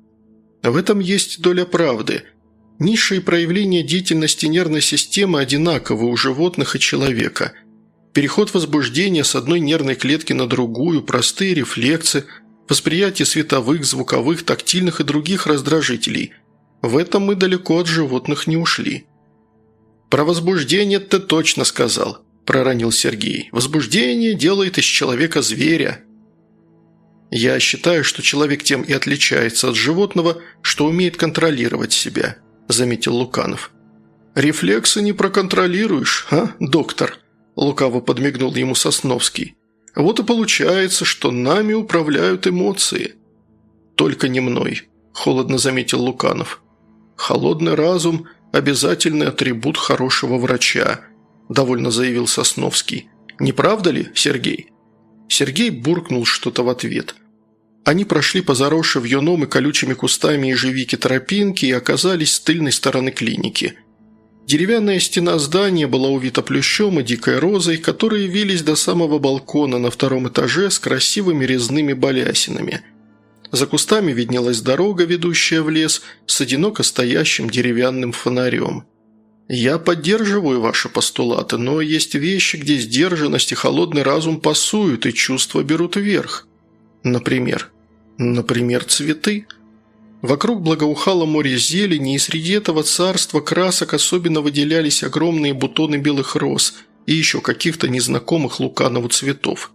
В этом есть доля правды. Низшие проявления деятельности нервной системы одинаковы у животных и человека. Переход возбуждения с одной нервной клетки на другую, простые рефлексы – восприятие световых, звуковых, тактильных и других раздражителей. В этом мы далеко от животных не ушли». «Про возбуждение ты точно сказал», – проронил Сергей. «Возбуждение делает из человека зверя». «Я считаю, что человек тем и отличается от животного, что умеет контролировать себя», – заметил Луканов. «Рефлексы не проконтролируешь, а, доктор?» – лукаво подмигнул ему Сосновский. «Вот и получается, что нами управляют эмоции». «Только не мной», – холодно заметил Луканов. «Холодный разум – обязательный атрибут хорошего врача», – довольно заявил Сосновский. «Не правда ли, Сергей?» Сергей буркнул что-то в ответ. Они прошли по заросшей вьюном и колючими кустами ежевики тропинки и оказались с тыльной стороны клиники. Деревянная стена здания была увита плющом и дикой розой, которые вились до самого балкона на втором этаже с красивыми резными балясинами. За кустами виднелась дорога, ведущая в лес, с одиноко стоящим деревянным фонарем. «Я поддерживаю ваши постулаты, но есть вещи, где сдержанность и холодный разум пасуют, и чувства берут верх. Например, цветы». Вокруг благоухало море зелени, и среди этого царства красок особенно выделялись огромные бутоны белых роз и еще каких-то незнакомых Луканову цветов.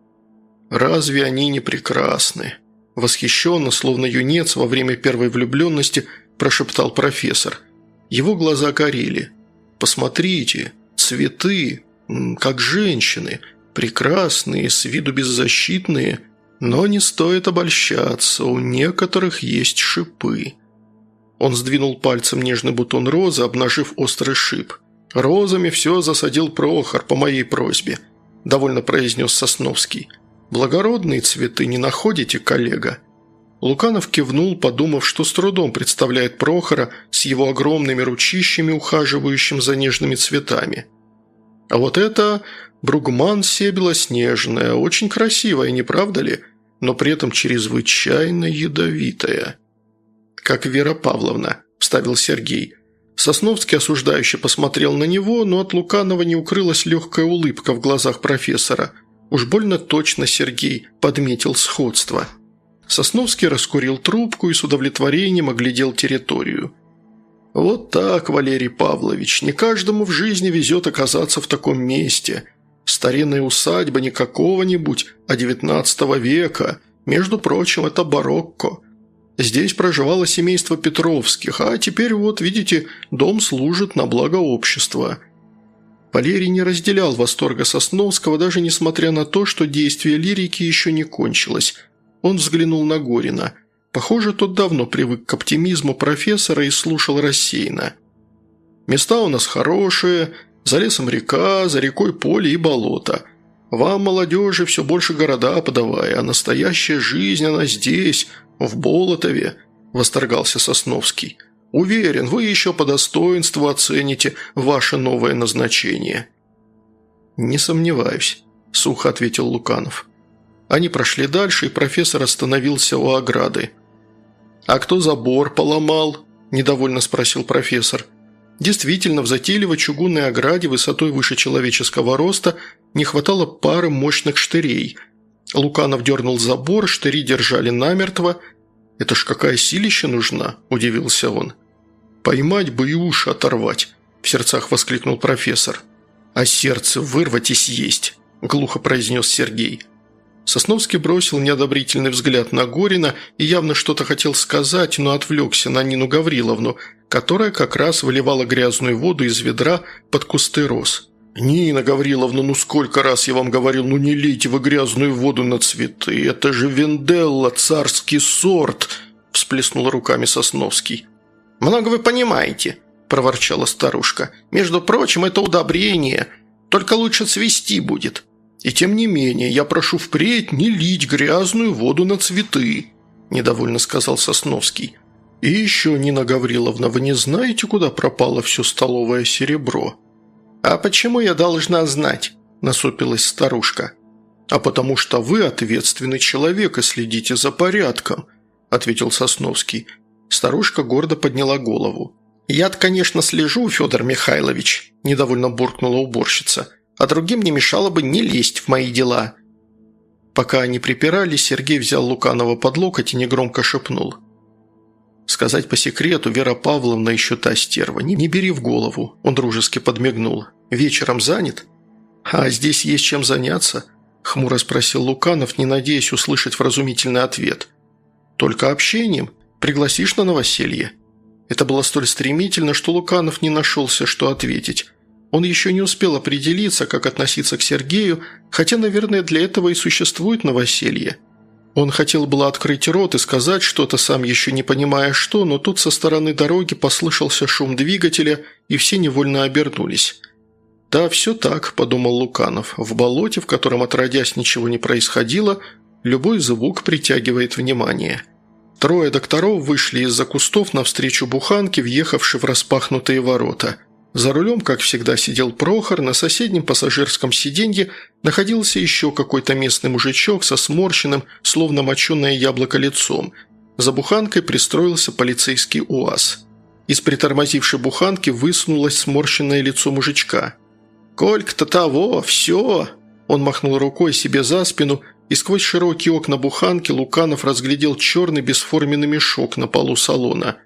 «Разве они не прекрасны?» – восхищенно, словно юнец во время первой влюбленности, прошептал профессор. Его глаза горели. «Посмотрите, цветы, как женщины, прекрасные, с виду беззащитные». Но не стоит обольщаться, у некоторых есть шипы». Он сдвинул пальцем нежный бутон розы, обнажив острый шип. «Розами все засадил Прохор по моей просьбе», – довольно произнес Сосновский. «Благородные цветы не находите, коллега?» Луканов кивнул, подумав, что с трудом представляет Прохора с его огромными ручищами, ухаживающим за нежными цветами. «А вот это бругмансия белоснежная, очень красивая, не правда ли? Но при этом чрезвычайно ядовитая». «Как Вера Павловна», – вставил Сергей. Сосновский осуждающе посмотрел на него, но от Луканова не укрылась легкая улыбка в глазах профессора. Уж больно точно Сергей подметил сходство. Сосновский раскурил трубку и с удовлетворением оглядел территорию. «Вот так, Валерий Павлович, не каждому в жизни везет оказаться в таком месте. Старинная усадьба не какого-нибудь, а 19 века. Между прочим, это барокко. Здесь проживало семейство Петровских, а теперь вот, видите, дом служит на благо общества». Валерий не разделял восторга Сосновского, даже несмотря на то, что действие лирики еще не кончилось. Он взглянул на Горина. Похоже, тот давно привык к оптимизму профессора и слушал рассеянно. «Места у нас хорошие, за лесом река, за рекой поле и болото. Вам, молодежи, все больше города подавай, а настоящая жизнь, она здесь, в Болотове», – восторгался Сосновский. «Уверен, вы еще по достоинству оцените ваше новое назначение». «Не сомневаюсь», – сухо ответил Луканов. Они прошли дальше, и профессор остановился у ограды. «А кто забор поломал?» – недовольно спросил профессор. Действительно, в затейливой чугунной ограде высотой выше человеческого роста не хватало пары мощных штырей. Луканов дернул забор, штыри держали намертво. «Это ж какая силища нужна?» – удивился он. «Поймать бы и уши оторвать», – в сердцах воскликнул профессор. «А сердце вырвать и съесть», – глухо произнес Сергей. Сосновский бросил неодобрительный взгляд на Горина и явно что-то хотел сказать, но отвлекся на Нину Гавриловну, которая как раз выливала грязную воду из ведра под кусты роз. «Нина Гавриловна, ну сколько раз я вам говорил, ну не лейте вы грязную воду на цветы, это же венделла, царский сорт!» – всплеснул руками Сосновский. «Много вы понимаете», – проворчала старушка. «Между прочим, это удобрение, только лучше цвести будет». «И тем не менее, я прошу впредь не лить грязную воду на цветы», – недовольно сказал Сосновский. «И еще, Нина Гавриловна, вы не знаете, куда пропало все столовое серебро?» «А почему я должна знать?» – насупилась старушка. «А потому что вы ответственный человек и следите за порядком», – ответил Сосновский. Старушка гордо подняла голову. «Я-то, конечно, слежу, Федор Михайлович», – недовольно буркнула уборщица. «А другим не мешало бы не лезть в мои дела». Пока они припирались, Сергей взял Луканова под локоть и негромко шепнул. «Сказать по секрету, Вера Павловна еще та стерва. Не бери в голову», – он дружески подмигнул. «Вечером занят?» «А здесь есть чем заняться?» – хмуро спросил Луканов, не надеясь услышать вразумительный ответ. «Только общением? Пригласишь на новоселье?» Это было столь стремительно, что Луканов не нашелся, что ответить. Он еще не успел определиться, как относиться к Сергею, хотя, наверное, для этого и существует новоселье. Он хотел было открыть рот и сказать что-то, сам еще не понимая что, но тут со стороны дороги послышался шум двигателя, и все невольно обернулись. «Да, все так», – подумал Луканов. «В болоте, в котором отродясь ничего не происходило, любой звук притягивает внимание». Трое докторов вышли из-за кустов навстречу буханке, въехавшей в распахнутые ворота. За рулем, как всегда, сидел Прохор, на соседнем пассажирском сиденье находился еще какой-то местный мужичок со сморщенным, словно моченое яблоко лицом. За буханкой пристроился полицейский УАЗ. Из притормозившей буханки высунулось сморщенное лицо мужичка. «Колька-то того, все!» Он махнул рукой себе за спину, и сквозь широкие окна буханки Луканов разглядел черный бесформенный мешок на полу салона.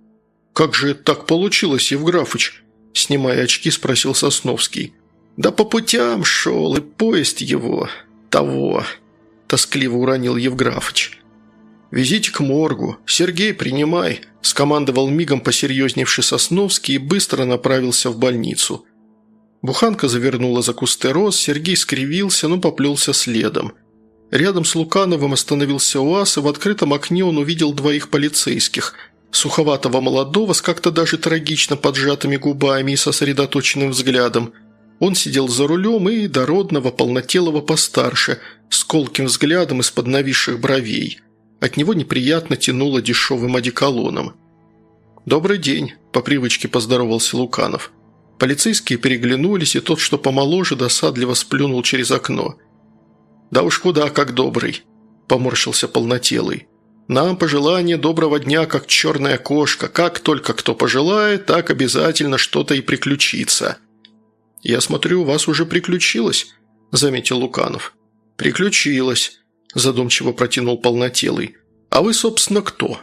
«Как же это так получилось, Евграфыч?» Снимая очки, спросил Сосновский. «Да по путям шел, и поезд его... того...» Тоскливо уронил Евграфыч. «Везите к моргу. Сергей, принимай», – скомандовал мигом посерьезневший Сосновский и быстро направился в больницу. Буханка завернула за кусты роз, Сергей скривился, но поплелся следом. Рядом с Лукановым остановился УАЗ, и в открытом окне он увидел двоих полицейских – суховатого молодого с как-то даже трагично поджатыми губами и сосредоточенным взглядом. Он сидел за рулем, и дородного, полнотелого постарше, с колким взглядом из-под нависших бровей. От него неприятно тянуло дешевым одеколоном. «Добрый день», – по привычке поздоровался Луканов. Полицейские переглянулись, и тот, что помоложе, досадливо сплюнул через окно. «Да уж куда как добрый», – поморщился полнотелый. «Нам пожелание доброго дня, как черная кошка. Как только кто пожелает, так обязательно что-то и приключится». «Я смотрю, у вас уже приключилось», – заметил Луканов. «Приключилось», – задумчиво протянул полнотелый. «А вы, собственно, кто?»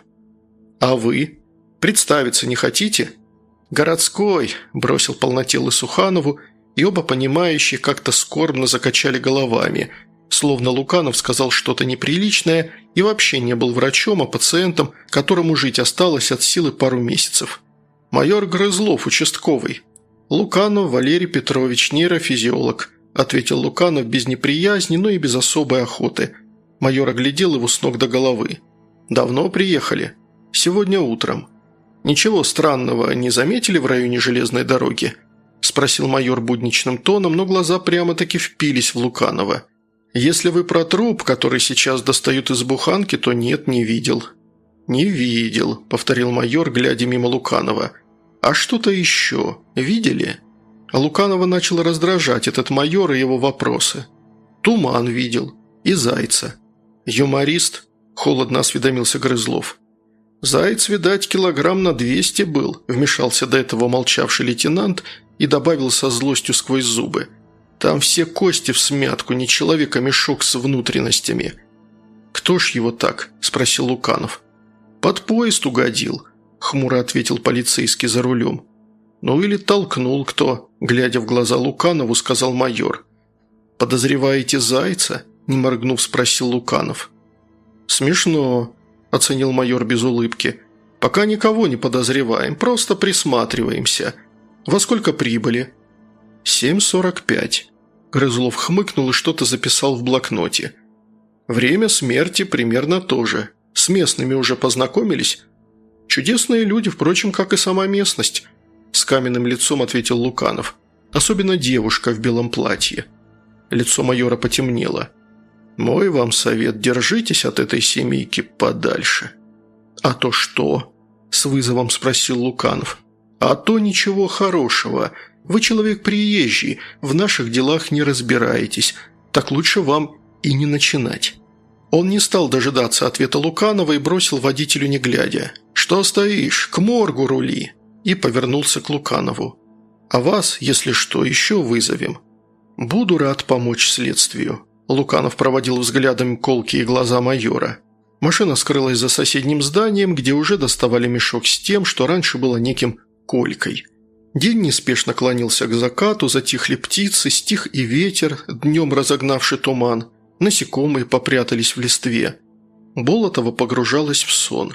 «А вы? Представиться не хотите?» «Городской», – бросил полнотелый Суханову и оба понимающие как-то скорбно закачали головами, словно Луканов сказал что-то неприличное и вообще не был врачом, а пациентом, которому жить осталось от силы пару месяцев. «Майор Грызлов, участковый». «Луканов Валерий Петрович, нейрофизиолог», – ответил Луканов без неприязни, но и без особой охоты. Майор оглядел его с ног до головы. «Давно приехали?» «Сегодня утром». «Ничего странного не заметили в районе железной дороги?» – спросил майор будничным тоном, но глаза прямо-таки впились в Луканова. «Если вы про труп, который сейчас достают из буханки, то нет, не видел». «Не видел», – повторил майор, глядя мимо Луканова. «А что-то еще видели?» А Луканова начал раздражать этот майор и его вопросы. «Туман видел. И зайца». «Юморист?» – холодно осведомился Грызлов. «Заяц, видать, килограмм на 200 был», – вмешался до этого молчавший лейтенант и добавил со злостью сквозь зубы. «Там все кости всмятку, не человек, а мешок с внутренностями». «Кто ж его так?» – спросил Луканов. «Под поезд угодил», – хмуро ответил полицейский за рулем. «Ну или толкнул кто», – глядя в глаза Луканову, сказал майор. «Подозреваете зайца?» – не моргнув, спросил Луканов. «Смешно», – оценил майор без улыбки. «Пока никого не подозреваем, просто присматриваемся. Во сколько прибыли?» 7:45. Грызлов хмыкнул и что-то записал в блокноте. «Время смерти примерно то же. С местными уже познакомились?» «Чудесные люди, впрочем, как и сама местность», – с каменным лицом ответил Луканов. «Особенно девушка в белом платье». Лицо майора потемнело. «Мой вам совет, держитесь от этой семейки подальше». «А то что?» – с вызовом спросил Луканов. «А то ничего хорошего. Вы человек приезжий, в наших делах не разбираетесь. Так лучше вам и не начинать». Он не стал дожидаться ответа Луканова и бросил водителю не глядя. «Что стоишь? К моргу рули!» И повернулся к Луканову. «А вас, если что, еще вызовем». «Буду рад помочь следствию». Луканов проводил взглядом колкие глаза майора. Машина скрылась за соседним зданием, где уже доставали мешок с тем, что раньше было неким колькой. День неспешно клонился к закату, затихли птицы, стих и ветер, днем разогнавший туман. Насекомые попрятались в листве. Болотова погружалась в сон.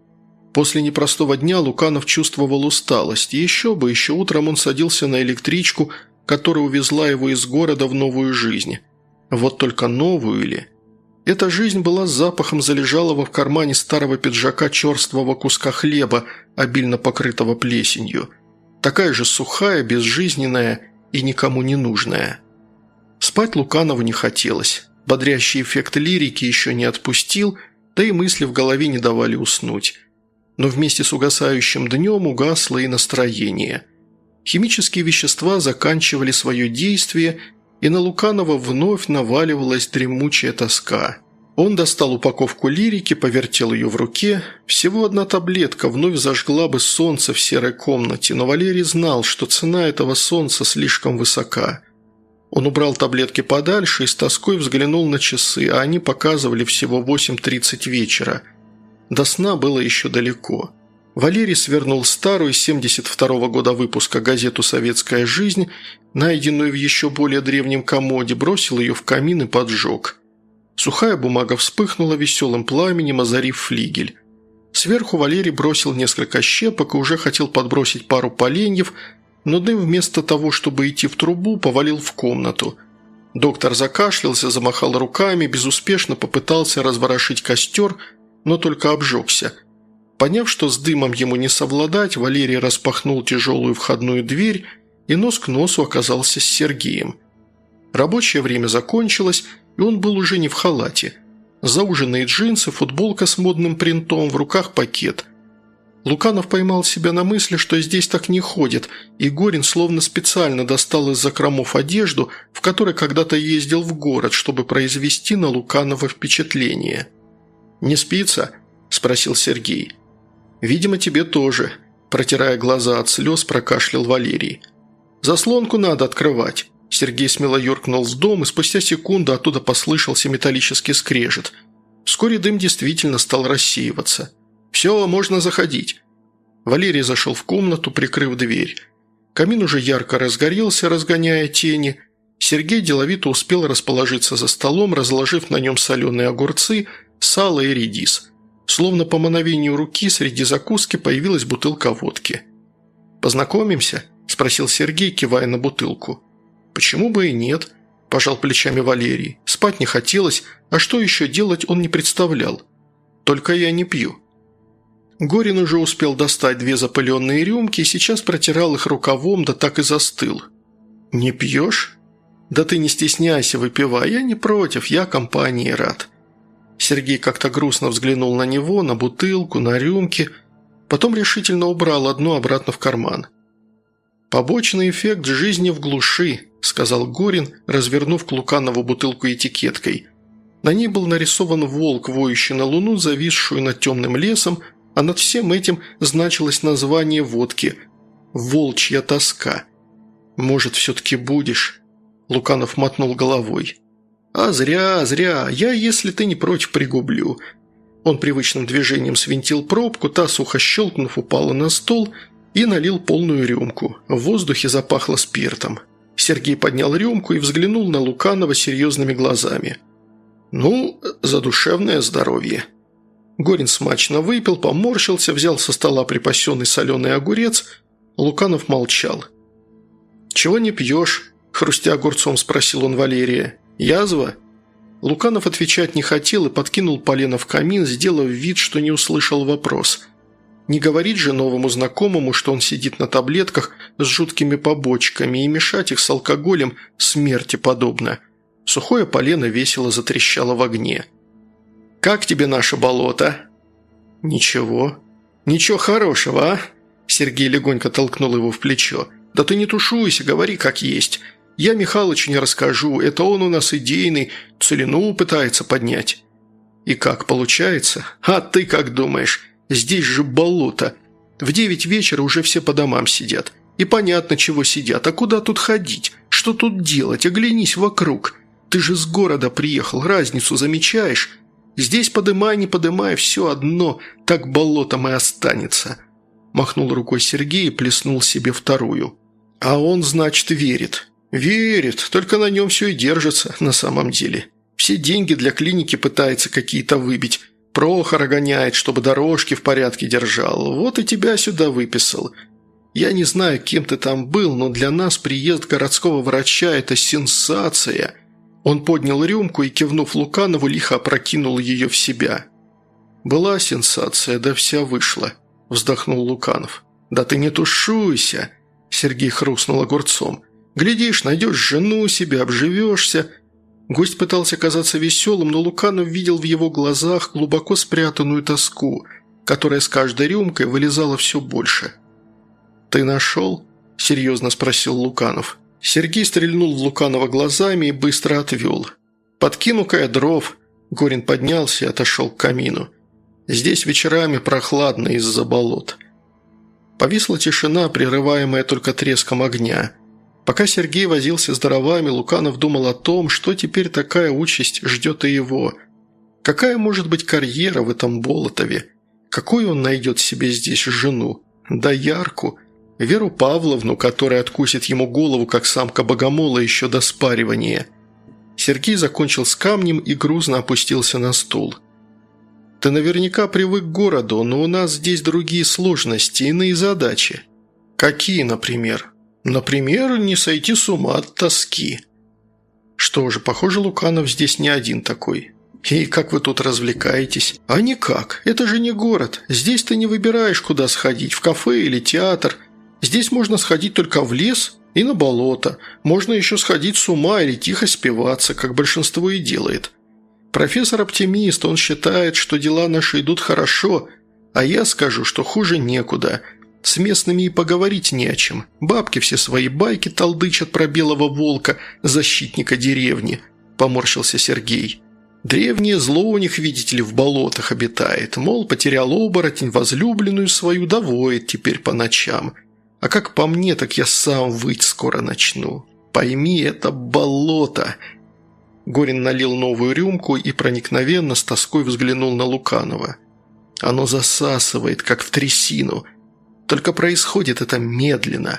После непростого дня Луканов чувствовал усталость. Еще утром он садился на электричку, которая увезла его из города в новую жизнь. Вот только новую ли? Эта жизнь была с запахом залежалого в кармане старого пиджака черствого куска хлеба, обильно покрытого плесенью. Такая же сухая, безжизненная и никому не нужная. Спать Луканову не хотелось. Бодрящий эффект лирики еще не отпустил, да и мысли в голове не давали уснуть. Но вместе с угасающим днем угасло и настроение. Химические вещества заканчивали свое действие, и на Луканова вновь наваливалась дремучая тоска. Он достал упаковку лирики, повертел ее в руке. Всего одна таблетка вновь зажгла бы солнце в серой комнате, но Валерий знал, что цена этого солнца слишком высока. Он убрал таблетки подальше и с тоской взглянул на часы, а они показывали всего 8:30 вечера. До сна было еще далеко. Валерий свернул старую 72-го года выпуска газету «Советская жизнь», найденную в еще более древнем комоде, бросил ее в камин и поджег. Сухая бумага вспыхнула веселым пламенем, озарив флигель. Сверху Валерий бросил несколько щепок и уже хотел подбросить пару поленьев, но дым вместо того, чтобы идти в трубу, повалил в комнату. Доктор закашлялся, замахал руками, безуспешно попытался разворошить костер, но только обжегся. Поняв, что с дымом ему не совладать, Валерий распахнул тяжелую входную дверь и нос к носу оказался с Сергеем. Рабочее время закончилось, и он был уже не в халате. Зауженные джинсы, футболка с модным принтом, в руках пакет. Луканов поймал себя на мысли, что здесь так не ходит, и Горин словно специально достал из закромов одежду, в которой когда-то ездил в город, чтобы произвести на Луканова впечатление. «Не спится?» – спросил Сергей. «Видимо, тебе тоже», – протирая глаза от слез, прокашлял Валерий. «Заслонку надо открывать». Сергей смело юркнул в дом, и спустя секунду оттуда послышался металлический скрежет. Вскоре дым действительно стал рассеиваться. «Все, можно заходить». Валерий зашел в комнату, прикрыв дверь. Камин уже ярко разгорелся, разгоняя тени. Сергей деловито успел расположиться за столом, разложив на нем соленые огурцы, сало и редис. Словно по мановению руки среди закуски появилась бутылка водки. «Познакомимся?» – спросил Сергей, кивая на бутылку. «Почему бы и нет?» – пожал плечами Валерий. Спать не хотелось, а что еще делать он не представлял. «Только я не пью». Горин уже успел достать 2 запыленные рюмки и сейчас протирал их рукавом, да так и застыл. «Не пьешь? Да ты не стесняйся, выпивай, я не против, я компании рад». Сергей как-то грустно взглянул на него, на бутылку, на рюмки, потом решительно убрал одну обратно в карман. «Побочный эффект жизни в глуши», – сказал Горин, развернув к Луканову бутылку этикеткой. На ней был нарисован волк, воющий на луну, зависшую над темным лесом, а над всем этим значилось название водки – «Волчья тоска». «Может, все-таки будешь?» – Луканов мотнул головой. «А зря, зря. Я, если ты не против, пригублю». Он привычным движением свинтил пробку, та, сухо щелкнув, упала на стол и налил полную рюмку. В воздухе запахло спиртом. Сергей поднял рюмку и взглянул на Луканова серьезными глазами. «Ну, за душевное здоровье». Горин смачно выпил, поморщился, взял со стола припасенный соленый огурец. Луканов молчал. «Чего не пьешь?» – хрустя огурцом спросил он Валерия. «Язва?» Луканов отвечать не хотел и подкинул полено в камин, сделав вид, что не услышал вопрос. Не говорить же новому знакомому, что он сидит на таблетках с жуткими побочками, и мешать их с алкоголем смерти подобно. Сухое полено весело затрещало в огне. «Как тебе наше болото?» «Ничего». «Ничего хорошего, а?» Сергей легонько толкнул его в плечо. «Да ты не тушуйся, говори как есть. Я Михалычу не расскажу, это он у нас идейный, целину пытается поднять». «И как получается? А ты как думаешь? Здесь же болото. В 9 вечера уже все по домам сидят. И понятно, чего сидят. А куда тут ходить? Что тут делать? Оглянись вокруг. Ты же с города приехал, разницу замечаешь? Здесь подымай, не подымай, все одно, так болотом и останется». Махнул рукой Сергей и плеснул себе вторую. «А он, значит, верит». «Верит, только на нем все и держится на самом деле. Все деньги для клиники пытается какие-то выбить. Прохора гоняет, чтобы дорожки в порядке держал. Вот и тебя сюда выписал. Я не знаю, кем ты там был, но для нас приезд городского врача – это сенсация». Он поднял рюмку и, кивнув Луканову, лихо опрокинул ее в себя. «Была сенсация, да вся вышла», – вздохнул Луканов. «Да ты не тушуйся», – Сергей хрустнул огурцом. «Глядишь, найдешь жену себе, обживешься». Гость пытался казаться веселым, но Луканов видел в его глазах глубоко спрятанную тоску, которая с каждой рюмкой вылезала все больше. «Ты нашел?» – серьезно спросил Луканов. Сергей стрельнул в Луканова глазами и быстро отвел. «Подкину-ка я дров». Горин поднялся и отошел к камину. «Здесь вечерами прохладно из-за болот». Повисла тишина, прерываемая только треском огня. Пока Сергей возился с дровами, Луканов думал о том, что теперь такая участь ждет и его. Какая может быть карьера в этом Болотове? Какую он найдет себе здесь жену? Доярку? Веру Павловну, которая откусит ему голову, как самка богомола, еще до спаривания. Сергей закончил с камнем и грузно опустился на стул. «Ты наверняка привык к городу, но у нас здесь другие сложности, иные задачи». «Какие, например?» «Например, не сойти с ума от тоски». «Что же, похоже, Луканов здесь не один такой». «И как вы тут развлекаетесь?» «А никак. Это же не город. Здесь ты не выбираешь, куда сходить, в кафе или театр. Здесь можно сходить только в лес и на болото. Можно еще сходить с ума или тихо спиваться, как большинство и делает. Профессор оптимист, он считает, что дела наши идут хорошо, а я скажу, что хуже некуда. С местными и поговорить не о чем. Бабки все свои байки толдычат про белого волка, защитника деревни», – поморщился Сергей. «Древнее зло у них, видите ли, в болотах обитает. Мол, потерял оборотень, возлюбленную свою, да воет теперь по ночам. А как по мне, так я сам выть скоро начну. Пойми, это болото». Горин налил новую рюмку и проникновенно с тоской взглянул на Луканова. «Оно засасывает, как в трясину. Только происходит это медленно.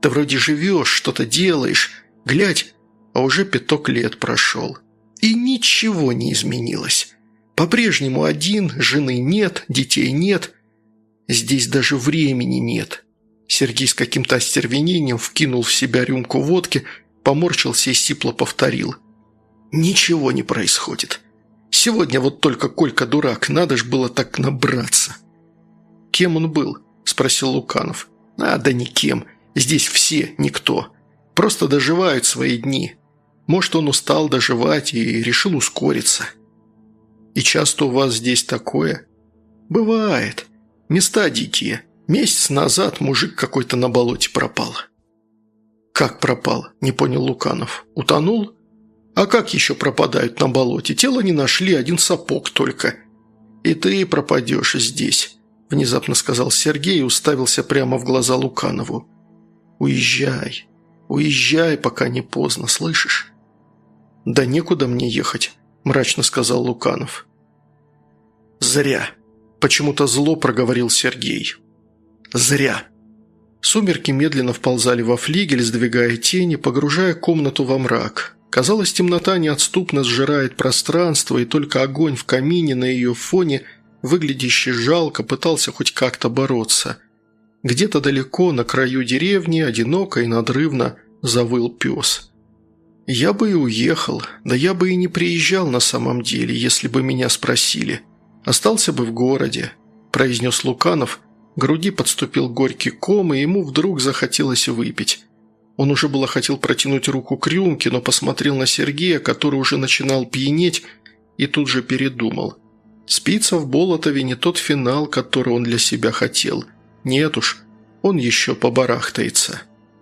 Ты вроде живешь, что-то делаешь. Глядь, а уже 5 лет прошел. И ничего не изменилось. По-прежнему один, жены нет, детей нет. Здесь даже времени нет». Сергей с каким-то остервенением вкинул в себя рюмку водки, поморщился и сипло повторил. «Ничего не происходит. Сегодня вот только Колька дурак, надо ж было так набраться». «Кем он был?» – спросил Луканов. Да никем. Здесь все никто. Просто доживают свои дни. Может, он устал доживать и решил ускориться». «И часто у вас здесь такое?» «Бывает. Места дикие. Месяц назад мужик какой-то на болоте пропал». «Как пропал?» – не понял Луканов. «Утонул? А как еще пропадают на болоте? Тело не нашли, один сапог только». «И ты пропадешь здесь», – внезапно сказал Сергей и уставился прямо в глаза Луканову. «Уезжай, уезжай, пока не поздно, слышишь?» «Да некуда мне ехать», – мрачно сказал Луканов. «Зря», – почему-то зло проговорил Сергей. «Зря». Сумерки медленно вползали во флигель, сдвигая тени, погружая комнату во мрак. Казалось, темнота неотступно сжирает пространство, и только огонь в камине на ее фоне, выглядящий жалко, пытался хоть как-то бороться. Где-то далеко, на краю деревни, одиноко и надрывно завыл пес. «Я бы и уехал, да я бы и не приезжал на самом деле, если бы меня спросили. Остался бы в городе», – произнес Луканов. К груди подступил горький ком, и ему вдруг захотелось выпить. Он уже было хотел протянуть руку к рюмке, но посмотрел на Сергея, который уже начинал пьянеть, и тут же передумал. Спиться в Болотове не тот финал, который он для себя хотел. Нет уж, он еще побарахтается.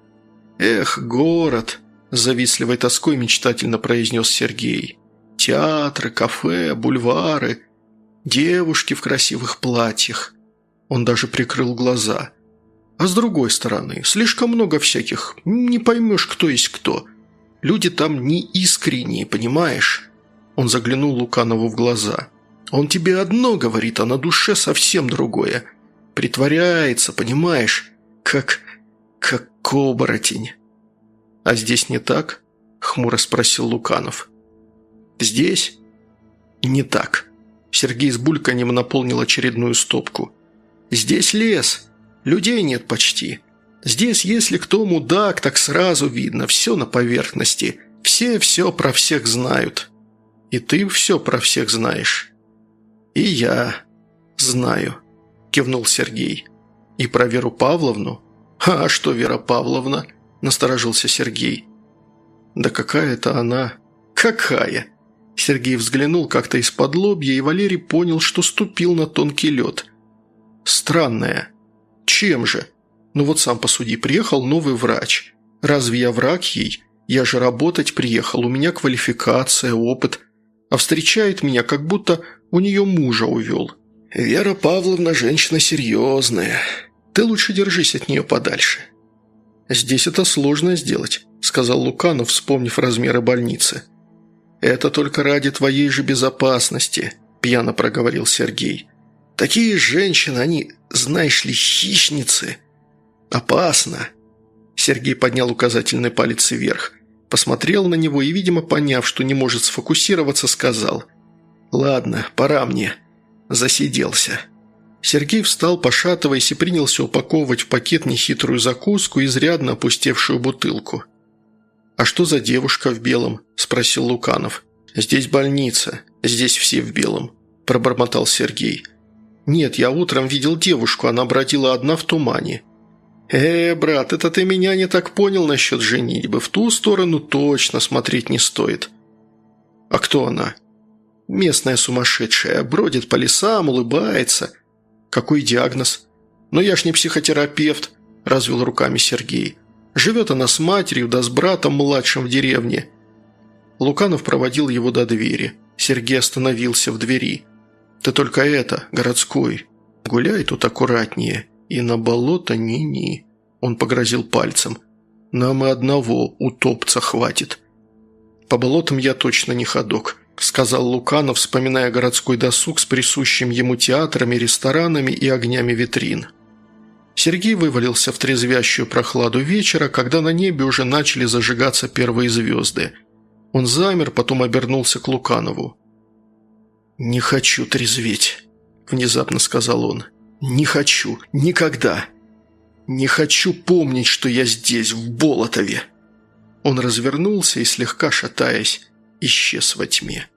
«Эх, город!» – с завистливой тоской мечтательно произнес Сергей. «Театры, кафе, бульвары, девушки в красивых платьях». Он даже прикрыл глаза. «А с другой стороны, слишком много всяких, не поймешь, кто есть кто. Люди там не искренние, понимаешь?» Он заглянул Луканову в глаза. «Он тебе одно говорит, а на душе совсем другое. Притворяется, понимаешь, как оборотень». «А здесь не так?» – хмуро спросил Луканов. «Здесь?» «Не так». Сергей с бульканьем наполнил очередную стопку. «Здесь лес. Людей нет почти. Здесь, если кто мудак, так сразу видно. Все на поверхности. Все про всех знают. И ты все про всех знаешь». «И я знаю», – кивнул Сергей. «И про Веру Павловну?» «А что Вера Павловна?» – насторожился Сергей. «Да какая это она?» «Какая?» Сергей взглянул как-то из-под лобья, и Валерий понял, что ступил на тонкий лед. «Странная. Чем же? Ну вот сам посуди, приехал новый врач. Разве я враг ей? Я же работать приехал, у меня квалификация, опыт. А встречает меня, как будто у нее мужа увел. Вера Павловна женщина серьезная. Ты лучше держись от нее подальше». «Здесь это сложно сделать», – сказал Луканов, вспомнив размеры больницы. «Это только ради твоей же безопасности», – пьяно проговорил Сергей. «Такие женщины, они, знаешь ли, хищницы. Опасно». Сергей поднял указательный палец вверх, посмотрел на него и, видимо, поняв, что не может сфокусироваться, сказал: «Ладно, пора мне. Засиделся». Сергей встал, пошатываясь, и принялся упаковывать в пакет нехитрую закуску и изрядно опустевшую бутылку. «А что за девушка в белом?» – спросил Луканов. «Здесь больница, здесь все в белом», – пробормотал Сергей. «Нет, я утром видел девушку, она бродила одна в тумане». Брат, это ты меня не так понял насчет женитьбы. В ту сторону точно смотреть не стоит». «А кто она?» «Местная сумасшедшая, бродит по лесам, улыбается». «Какой диагноз?» «Но я ж не психотерапевт», – развел руками Сергей. «Живет она с матерью, да с братом младшим в деревне». Луканов проводил его до двери. Сергей остановился в двери. «Ты только это, городской, гуляй тут аккуратнее. И на болото ни-ни», – он погрозил пальцем. «Нам и одного утопца хватит». «По болотам я точно не ходок», – сказал Луканов, вспоминая городской досуг с присущим ему театрами, ресторанами и огнями витрин. Сергей вывалился в трезвящую прохладу вечера, когда на небе уже начали зажигаться первые звезды. Он замер, потом обернулся к Луканову. «Не хочу трезветь», – внезапно сказал он. «Не хочу. Никогда. Не хочу помнить, что я здесь, в Болотове». Он развернулся и, слегка шатаясь, исчез во тьме.